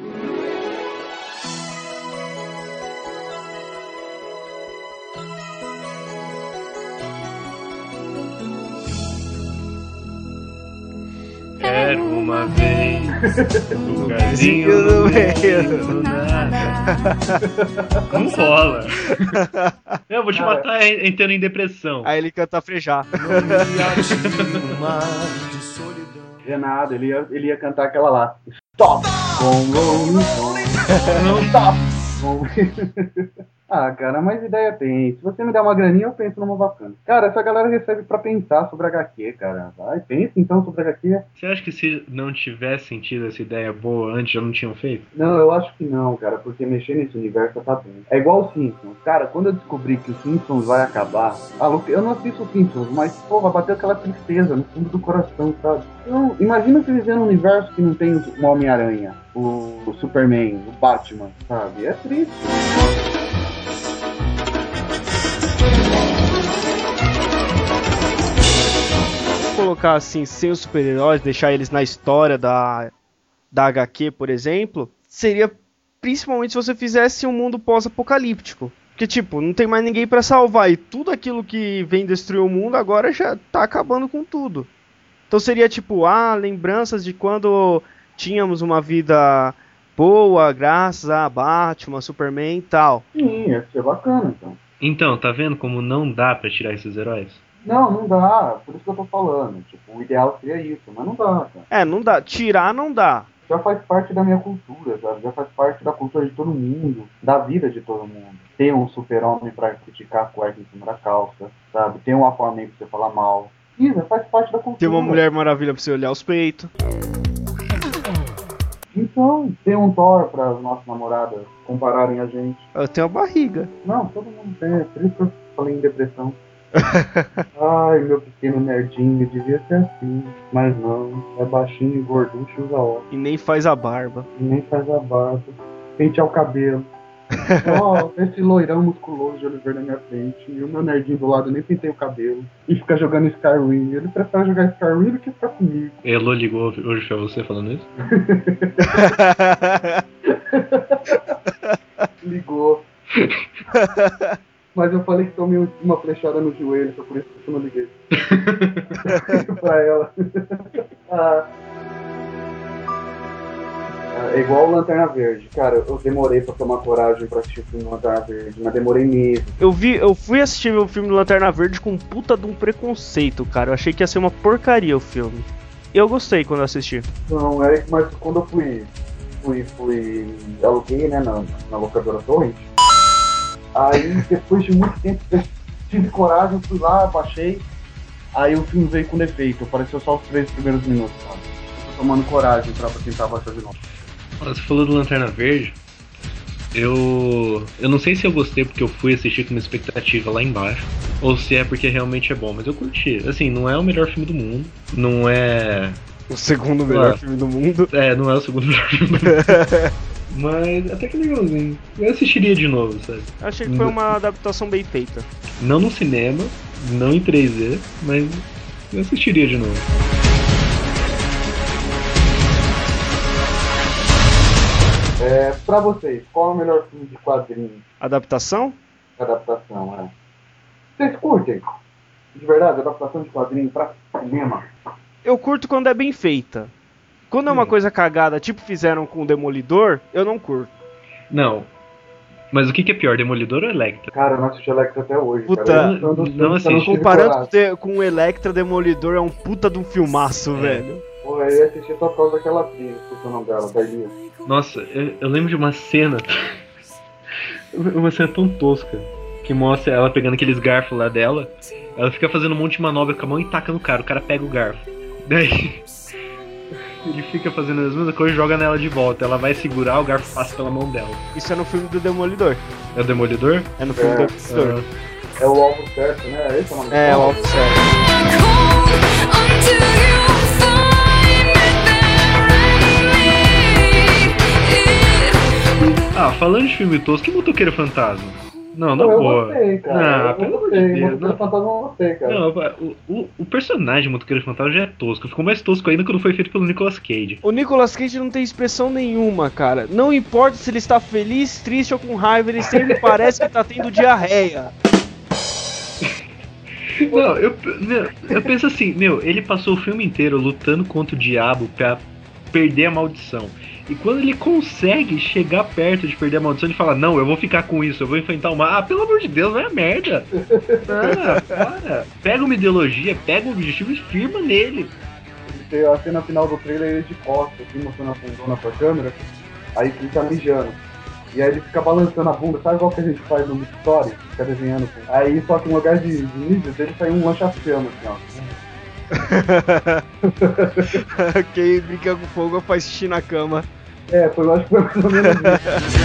Era uma vez um lugarzinho no meio do nada. Não rola. Eu vou te matar entrando em depressão. Aí ele canta Frejá. É nada, ele ia cantar aquela lá. Stop! Não stop! Ah, cara, mas ideia tem. Se você me der uma graninha, eu penso numa bacana. Cara, essa galera recebe pra pensar sobre HQ, cara. Vai, pensa então sobre HQ. Você acha que se não tivesse sentido essa ideia boa antes, já não tinham feito? Não, eu acho que não, cara, porque mexer nesse universo tá bem. É igual os Simpsons. Cara, quando eu descobri que os Simpsons vai acabar... eu não assisto os Simpsons, mas, porra, bateu aquela tristeza no fundo do coração, sabe? Então, imagina você viver num universo que não tem o Homem-Aranha, o Superman, o Batman, sabe? É triste. Colocar assim, sem os super-heróis, deixar eles na história da HQ, por exemplo, seria principalmente se você fizesse um mundo pós-apocalíptico. Porque, tipo, não tem mais ninguém pra salvar e tudo aquilo que vem destruir o mundo agora já tá acabando com tudo. Então seria tipo, lembranças de quando tínhamos uma vida boa, graças a Batman, Superman e tal. Sim, ia ser bacana, então. Então, tá vendo como não dá pra tirar esses heróis? Não dá. Por isso que eu tô falando. Tipo, o ideal seria isso, mas não dá, cara. Não dá. Tirar não dá. Já faz parte da minha cultura, sabe? Já faz parte da cultura de todo mundo, da vida de todo mundo. Tem um super-homem pra criticar a cueca em cima da calça, sabe? Tem um Aquaman pra você falar mal. Isso, faz parte da cultura. Tem uma Mulher Maravilha pra você olhar os peitos. Então, tem um Thor para as nossas namoradas compararem a gente. Eu tenho a barriga. Não, todo mundo tem. É por isso que eu falei em depressão. Ai, meu pequeno nerdinho, devia ser assim. Mas não, é baixinho, gorducho e usa óculos. E nem faz a barba. E nem faz a barba. Pentear o cabelo. Ó, esse loirão musculoso de olho verde na minha frente. E o meu nerdinho do lado nem pentei o cabelo. E fica jogando Skyrim. Ele prefere jogar Skyrim do que ficar comigo. Elo ligou hoje pra você falando isso? Ligou. Mas eu falei que tomei uma flechada no joelho, só por isso que eu não liguei. Pra ela. É igual o Lanterna Verde. Cara, eu demorei pra tomar coragem pra assistir o filme do Lanterna Verde, mas demorei mesmo. Eu fui assistir o filme do Lanterna Verde com um puta de um preconceito, cara. Eu achei que ia ser uma porcaria o filme. E eu gostei quando eu assisti. Não, mas quando eu fui aluguei, né, na locadora Torrent. Aí, depois de muito tempo, eu tive coragem, fui lá, baixei. Aí o filme veio com defeito, apareceu só os 3 primeiros minutos, sabe? Eu tô tomando coragem pra tentar baixar de novo. Você falou do Lanterna Verde. Eu não sei se eu gostei porque eu fui assistir com uma expectativa lá embaixo, ou se é porque realmente é bom, mas eu curti. Assim, não é o melhor filme do mundo, não é... O segundo melhor filme do mundo. Não é o segundo melhor filme do mundo. Mas até que legalzinho. Eu assistiria de novo, sabe? Achei que foi uma adaptação bem feita. Não no cinema, não em 3D, mas eu assistiria de novo. Pra vocês, qual é o melhor filme de quadrinhos? Adaptação? Adaptação, Vocês curtem? De verdade, adaptação de quadrinhos pra cinema? Eu curto quando é bem feita. Quando é uma coisa cagada, tipo fizeram com o Demolidor, eu não curto. Não. Mas o que é pior, Demolidor ou Electra? Cara, eu não assisti Electra até hoje. Puta, cara. não assisti. Comparando com o Electra, Demolidor é um puta de um filmaço, velho. Pô, eu ia assistir só por causa daquela atriz, que é o nome dela, da Elias. Nossa, eu lembro de uma cena. Uma cena tão tosca. Que mostra ela pegando aqueles garfos lá dela. Ela fica fazendo um monte de manobra com a mão e taca no cara. O cara pega o garfo. Daí ele fica fazendo as mesmas coisas e joga nela de volta. Ela vai segurar, o garfo passa pela mão dela. Isso é no filme do Demolidor. É o Demolidor? É no filme do Demolidor. É o alvo certo, né? Esse é o nome É o alvo certo. Falando de filme tosco, que Motoqueiro Fantasma? Não, na eu boa. Gostei, cara. Pelo amor de Deus. Motoqueiro Fantasma eu gostei, cara. Não, o personagem Motoqueiro Fantasma já é tosco. Ficou mais tosco ainda quando foi feito pelo Nicolas Cage. O Nicolas Cage não tem expressão nenhuma, cara. Não importa se ele está feliz, triste ou com raiva, ele sempre parece que tá tendo diarreia. Não, eu penso assim, ele passou o filme inteiro lutando contra o diabo pra perder a maldição. E quando ele consegue chegar perto de perder a maldição, ele fala, não, eu vou ficar com isso, eu vou enfrentar uma... pelo amor de Deus, vai a merda. Para. Pega uma ideologia, pega um objetivo e firma nele. A cena final do trailer, ele de costas, assim, mostrando a fundona pra câmera, aí ele tá mijando. E aí ele fica balançando a bunda, sabe igual que a gente faz no Story? Fica desenhando. Aí só que no lugar de níveis, ele sai um lancha-chama, assim, ó. Quem brinca com fogo faz xixi na cama. Eu acho que foi mais ou menos isso.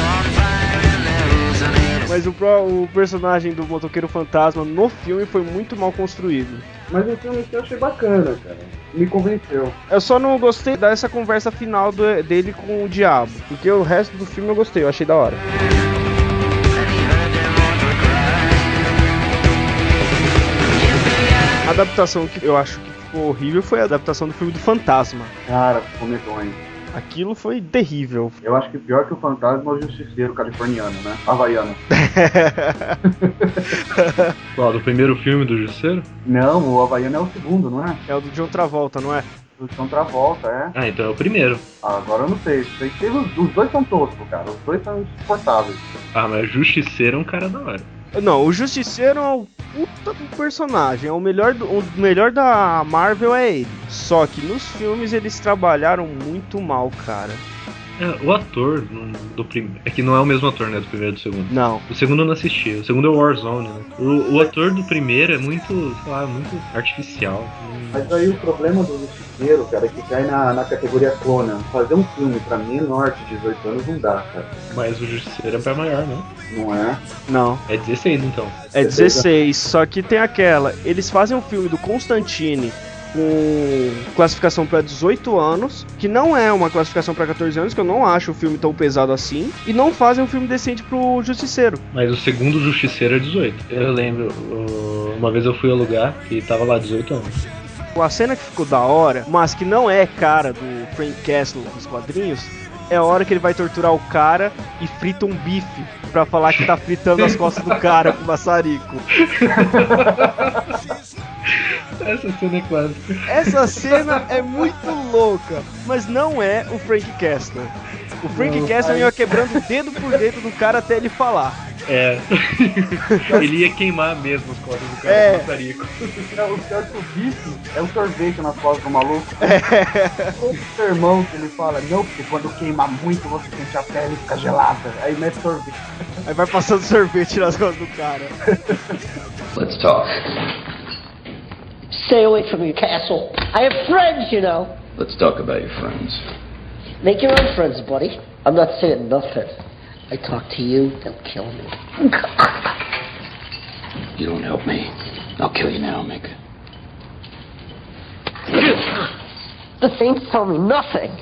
Mas o personagem do motoqueiro fantasma no filme foi muito mal construído. Mas o filme eu achei bacana, cara. Me convenceu. Eu só não gostei dessa conversa final dele com o diabo. Porque o resto do filme eu gostei, eu achei da hora. A adaptação que eu acho que ficou horrível foi a adaptação do filme do Fantasma. Cara, ficou medonho. Aquilo foi terrível. Eu acho que pior que o Fantasma é o Justiceiro californiano, né? Havaiano. Qual, do primeiro filme do Justiceiro? Não, o Havaiano é o segundo, não é? É o do John Travolta, não é? O John Travolta, é. Ah, então é o primeiro. Agora eu não sei. Os dois são toscos, cara. Os dois são insuportáveis. Ah, mas o Justiceiro é um cara da hora. Não, o Justiceiro é um puta do personagem. O melhor da Marvel é ele. Só que nos filmes eles trabalharam muito mal, cara. O ator do primeiro. É que não é o mesmo ator, né? Do primeiro e do segundo. Não. O segundo eu não assisti. O segundo é o Warzone, né? O ator do primeiro é muito, sei lá, muito artificial. Mas aí o problema do Justiceiro, cara, é que cai na categoria Conan. Fazer um filme pra menor de 18 anos não dá, cara. Mas o Justiceiro é pra maior, né? Não é? Não. É 16, então. É 16, só que tem aquela. Eles fazem um filme do Constantine com classificação para 18 anos, que não é uma classificação para 14 anos, que eu não acho o filme tão pesado assim, e não fazem um filme decente pro Justiceiro. Mas o segundo Justiceiro é 18. Eu lembro, uma vez eu fui alugar e tava lá 18 anos. A cena que ficou da hora, mas que não é cara do Frank Castle dos quadrinhos, é a hora que ele vai torturar o cara e frita um bife pra falar que tá fritando as costas do cara com maçarico. Essa cena é clássica. Essa cena é muito louca, mas não é o Frank Castle. O Frank Castle ia quebrando dedo por dedo do cara até ele falar. É. Ele ia queimar mesmo as costas do cara com maçarico. O pior que o bife é o sorvete nas costas do maluco. O sermão que ele fala, não, porque quando queima muito você sente a pele fica gelada. Aí mete sorvete. Aí vai passando sorvete nas costas do cara. Let's talk. Stay away from your castle. I have friends, you know. Let's talk about your friends. Make your own friends, buddy. I'm not saying nothing. I talk to you, they'll kill me. You don't help me, I'll kill you now, Mick. The things tell me nothing.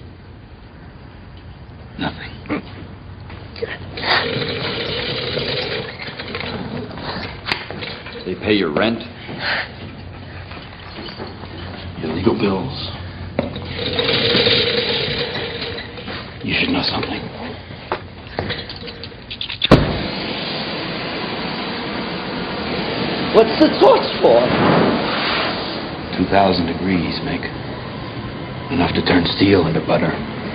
Nothing. They pay your rent, your legal bills. You should know something. What's the torch for? 2,000 degrees, Mick. Enough to turn steel into butter.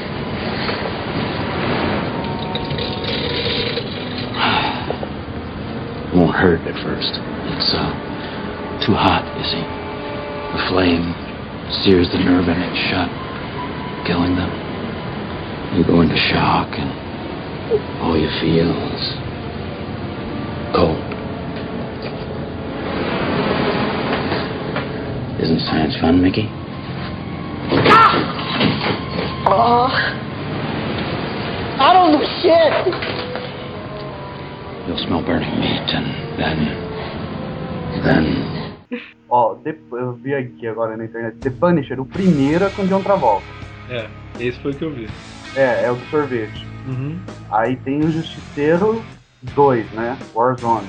Won't hurt at first. It's too hot, you see. The flame sears the nerve endings shut, killing them. You go into shock and all you feel is cold. Isn't science fun, Mickey? I don't know shit. You'll smell burning meat and then... Ó, eu vi aqui agora na internet, The Punisher, o primeiro é com John Travolta. É, esse foi o que eu vi. É o do sorvete. Uhum. Aí tem o Justiceiro 2, né? Warzone.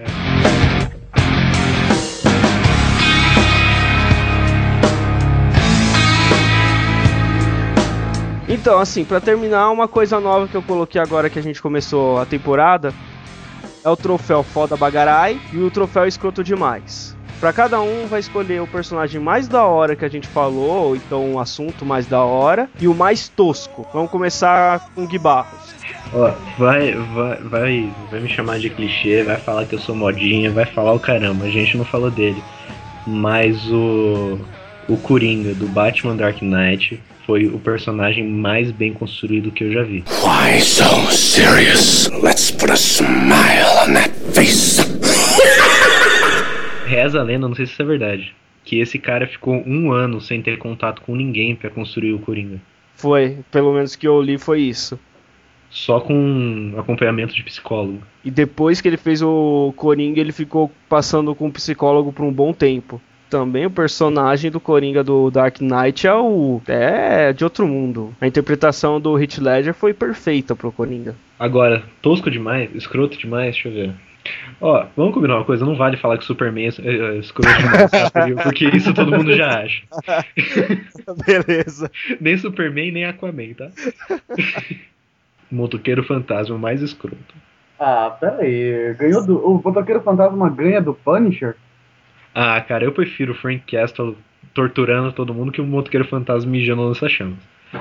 Então, assim, pra terminar, uma coisa nova que eu coloquei agora que a gente começou a temporada é o troféu Foda Bagarai e o troféu Escroto Demais. Pra cada um vai escolher o personagem mais da hora que a gente falou, ou então um assunto mais da hora, e o mais tosco. Vamos começar com o Gui Barros. Ó, vai me chamar de clichê, vai falar que eu sou modinha, vai falar o caramba, a gente não falou dele. Mas o o Coringa do Batman Dark Knight foi o personagem mais bem construído que eu já vi. Why so serious? Let's put a smile on that face. Reza a lenda, não sei se isso é verdade, que esse cara ficou 1 ano sem ter contato com ninguém pra construir o Coringa. Foi, pelo menos que eu li foi isso. Só com acompanhamento de psicólogo. E depois que ele fez o Coringa, ele ficou passando com um psicólogo por um bom tempo. Também o personagem do Coringa do Dark Knight é de outro mundo. A interpretação do Heath Ledger foi perfeita pro Coringa. Agora, tosco demais, escroto demais, deixa eu ver. Ó, vamos combinar uma coisa, não vale falar que o Superman é escroto demais, tá? Porque isso todo mundo já acha. Beleza. Nem Superman, nem Aquaman, tá? Motoqueiro Fantasma mais escroto. Ah, pera aí. O Motoqueiro Fantasma ganha do Punisher? Ah, cara, eu prefiro o Frank Castle torturando todo mundo que o Motoqueiro Fantasma mijando no lança-chamas.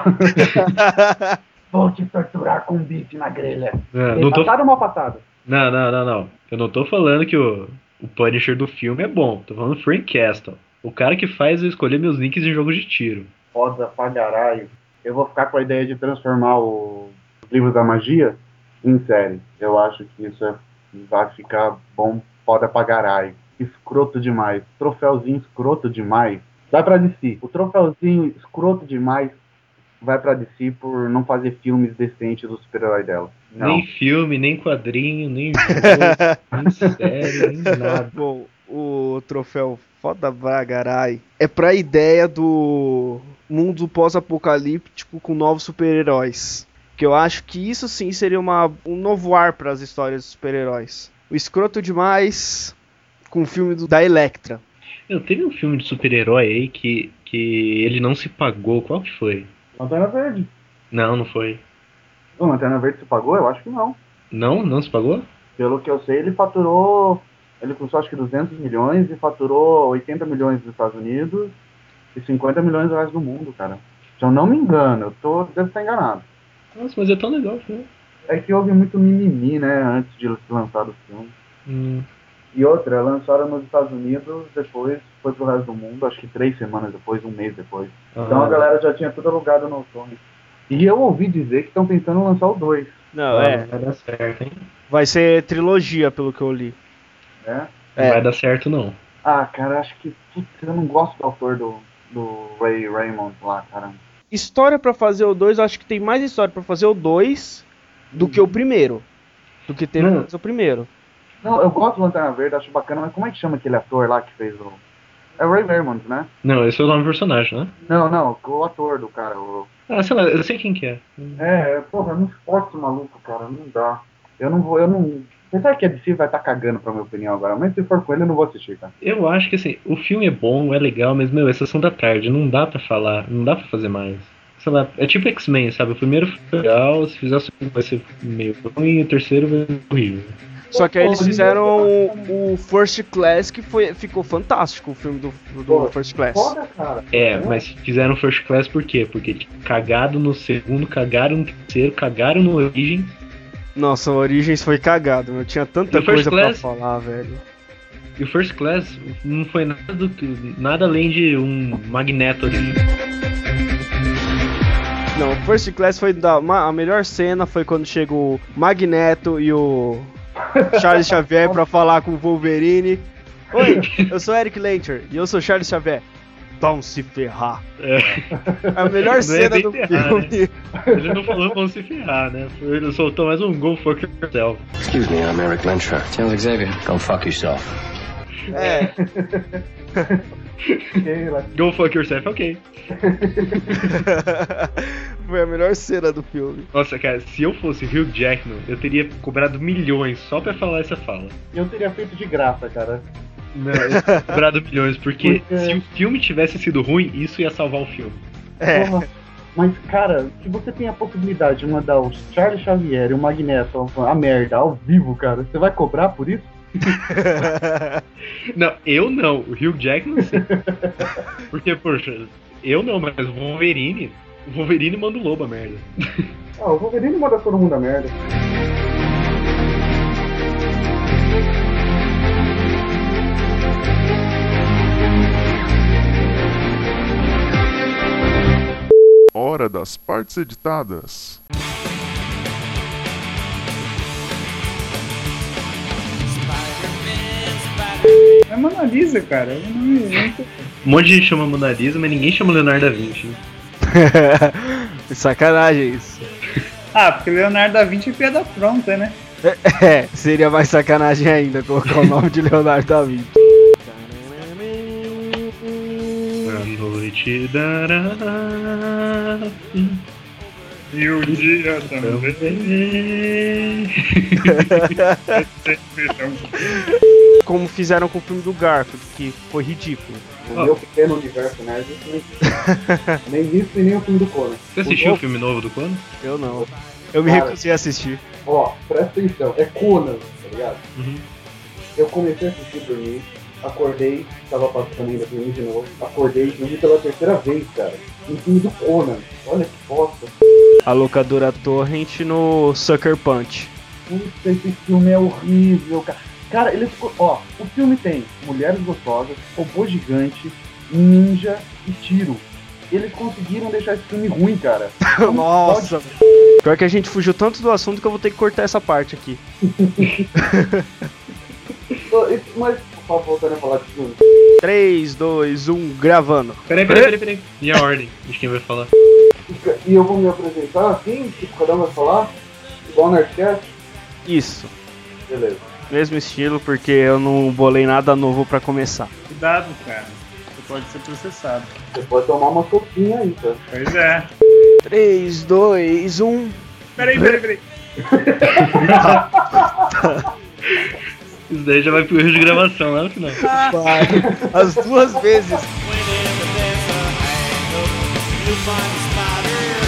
Vou te torturar com um bife na grelha. Não tô... Patada ou mal patada? Não. Eu não tô falando que o Punisher do filme é bom. Tô falando do Frank Castle. O cara que faz eu escolher meus links em jogos de tiro. Foda pra caralho. Eu vou ficar com a ideia de transformar os livros da magia em série. Eu acho que isso vai ficar bom, foda pra caralho. Escroto demais. Troféuzinho escroto demais. Vai pra DC. O troféuzinho escroto demais vai pra DC por não fazer filmes decentes do super-herói dela. Não. Nem filme, nem quadrinho, nem jogo, nem série, nem nada. Bom, o troféu foda bagarai é pra ideia do mundo pós-apocalíptico com novos super-heróis. Que eu acho que isso sim seria um novo ar para as histórias dos super-heróis. O escroto demais com o filme da Elektra. Teve um filme de super-herói aí que ele não se pagou. Qual que foi? Lanterna Verde. Não foi. O Lanterna Verde se pagou? Eu acho que não. Não se pagou? Pelo que eu sei, ele faturou... Ele custou acho que 200 milhões e faturou 80 milhões nos Estados Unidos e 50 milhões no resto do mundo, cara. Se eu não me engano, devo estar enganado. Nossa, mas é tão legal, né? É que houve muito mimimi, né, antes de lançar o filme. E outra, lançaram nos Estados Unidos, depois foi pro resto do mundo, acho que 3 semanas depois, 1 mês depois. Então a galera já tinha tudo alugado no outono. E eu ouvi dizer que estão tentando lançar o 2. Não, vai dar certo, hein? Vai ser trilogia, pelo que eu li. Não vai dar certo, não. Ah, cara, acho que... Putz, eu não gosto do autor do Ray Raymond lá, cara. História pra fazer o 2, eu acho que tem mais história pra fazer o 2 do que o primeiro. Do que teve o primeiro. Não, eu gosto do Lanterna Verde, acho bacana, mas como é que chama aquele ator lá que fez o... É o Ray Raymond, né? Não, esse é o nome do personagem, né? Não, o ator do cara. Ah, sei lá, eu sei quem que é. Porra, eu não suporto esse maluco, cara, não dá. Eu não... Você sabe que a DC vai estar cagando pra minha opinião agora, mas se for com ele eu não vou assistir, cara. Eu acho que assim, o filme é bom, é legal, mas é sessão da tarde, não dá pra falar, não dá pra fazer mais. Sei lá, é tipo X-Men, sabe? O primeiro foi legal, se fizer o segundo vai ser meio ruim e o terceiro vai ser horrível. Só que aí eles fizeram o First Class, que ficou fantástico, o filme do First Class. Foda, cara. Mas fizeram First Class por quê? Porque cagado no segundo, cagaram no terceiro, cagaram no Origins. Nossa, o Origins foi cagado, eu tinha tanta coisa pra falar, velho. E o First Class não foi nada além de um Magneto ali. Não, o First Class foi a melhor cena foi quando chega o Magneto e o Charles Xavier pra falar com o Wolverine. Oi, eu sou Eric Lantern e eu sou Charles Xavier. Vão se ferrar. A melhor cena do filme. Né? Ele não falou vão se ferrar, né? Ele soltou mais um Go Fuck Yourself. Excuse me, I'm Eric Lantern. Charles Xavier. Go fuck yourself. Go Fuck Yourself, ok. Foi a melhor cena do filme. Nossa, cara, se eu fosse Hugh Jackman, eu teria cobrado milhões só pra falar essa fala. Eu teria feito de graça, cara. Não, eu teria cobrado milhões, porque se o filme tivesse sido ruim, isso ia salvar o filme. Porra, mas, cara, se você tem a possibilidade de mandar o Charles Xavier e o Magneto a merda ao vivo, cara, você vai cobrar por isso? Não, eu não. O Hugh Jackman sim. Porque, poxa, eu não, mas o Wolverine manda o lobo a merda. O Wolverine manda todo mundo a merda. hora das partes editadas. É Mona Lisa, cara. É um nome muito... Um monte de gente chama Mona Lisa, mas ninguém chama Leonardo da Vinci. Né? Sacanagem isso. Ah, porque Leonardo da Vinci é piada pronta, né? Seria mais sacanagem ainda colocar o nome de Leonardo da Vinci. A noite dará. E o dia também. Como fizeram com o filme do Garfield, que foi ridículo. O meu pequeno universo nerd, nem isso e nem o filme do Conan. Você assistiu o filme novo do Conan? Eu não. Eu me recusei a assistir. Ó, presta atenção, é Conan, tá ligado? Uhum. Eu comecei a assistir dormir, acordei, tava passando ainda dormir de novo, acordei e dormi pela terceira vez, cara. Um filme do Conan. Olha que bosta. A locadora Torrent no Sucker Punch. Puta, esse filme é horrível, cara. Cara, ele ficou. Ó, o filme tem mulheres gostosas, robô gigante, ninja e tiro. Eles conseguiram deixar esse filme ruim, cara. Nossa! Pior que a gente fugiu tanto do assunto que eu vou ter que cortar essa parte aqui. Mas, voltando a falar de filme. 3, 2, 1, gravando. Peraí. E a ordem de quem vai falar? E eu vou me apresentar assim? Tipo, cada um vai falar? Igual no Nerdcast? Isso. Beleza. Mesmo estilo, porque eu não bolei nada novo pra começar. Cuidado, cara. Você pode ser processado. Você pode tomar uma sopinha aí, tá? Pois é. 3, 2, 1... Peraí. Isso daí já vai pro erro de gravação lá no final. Vai. As duas vezes. You find a spider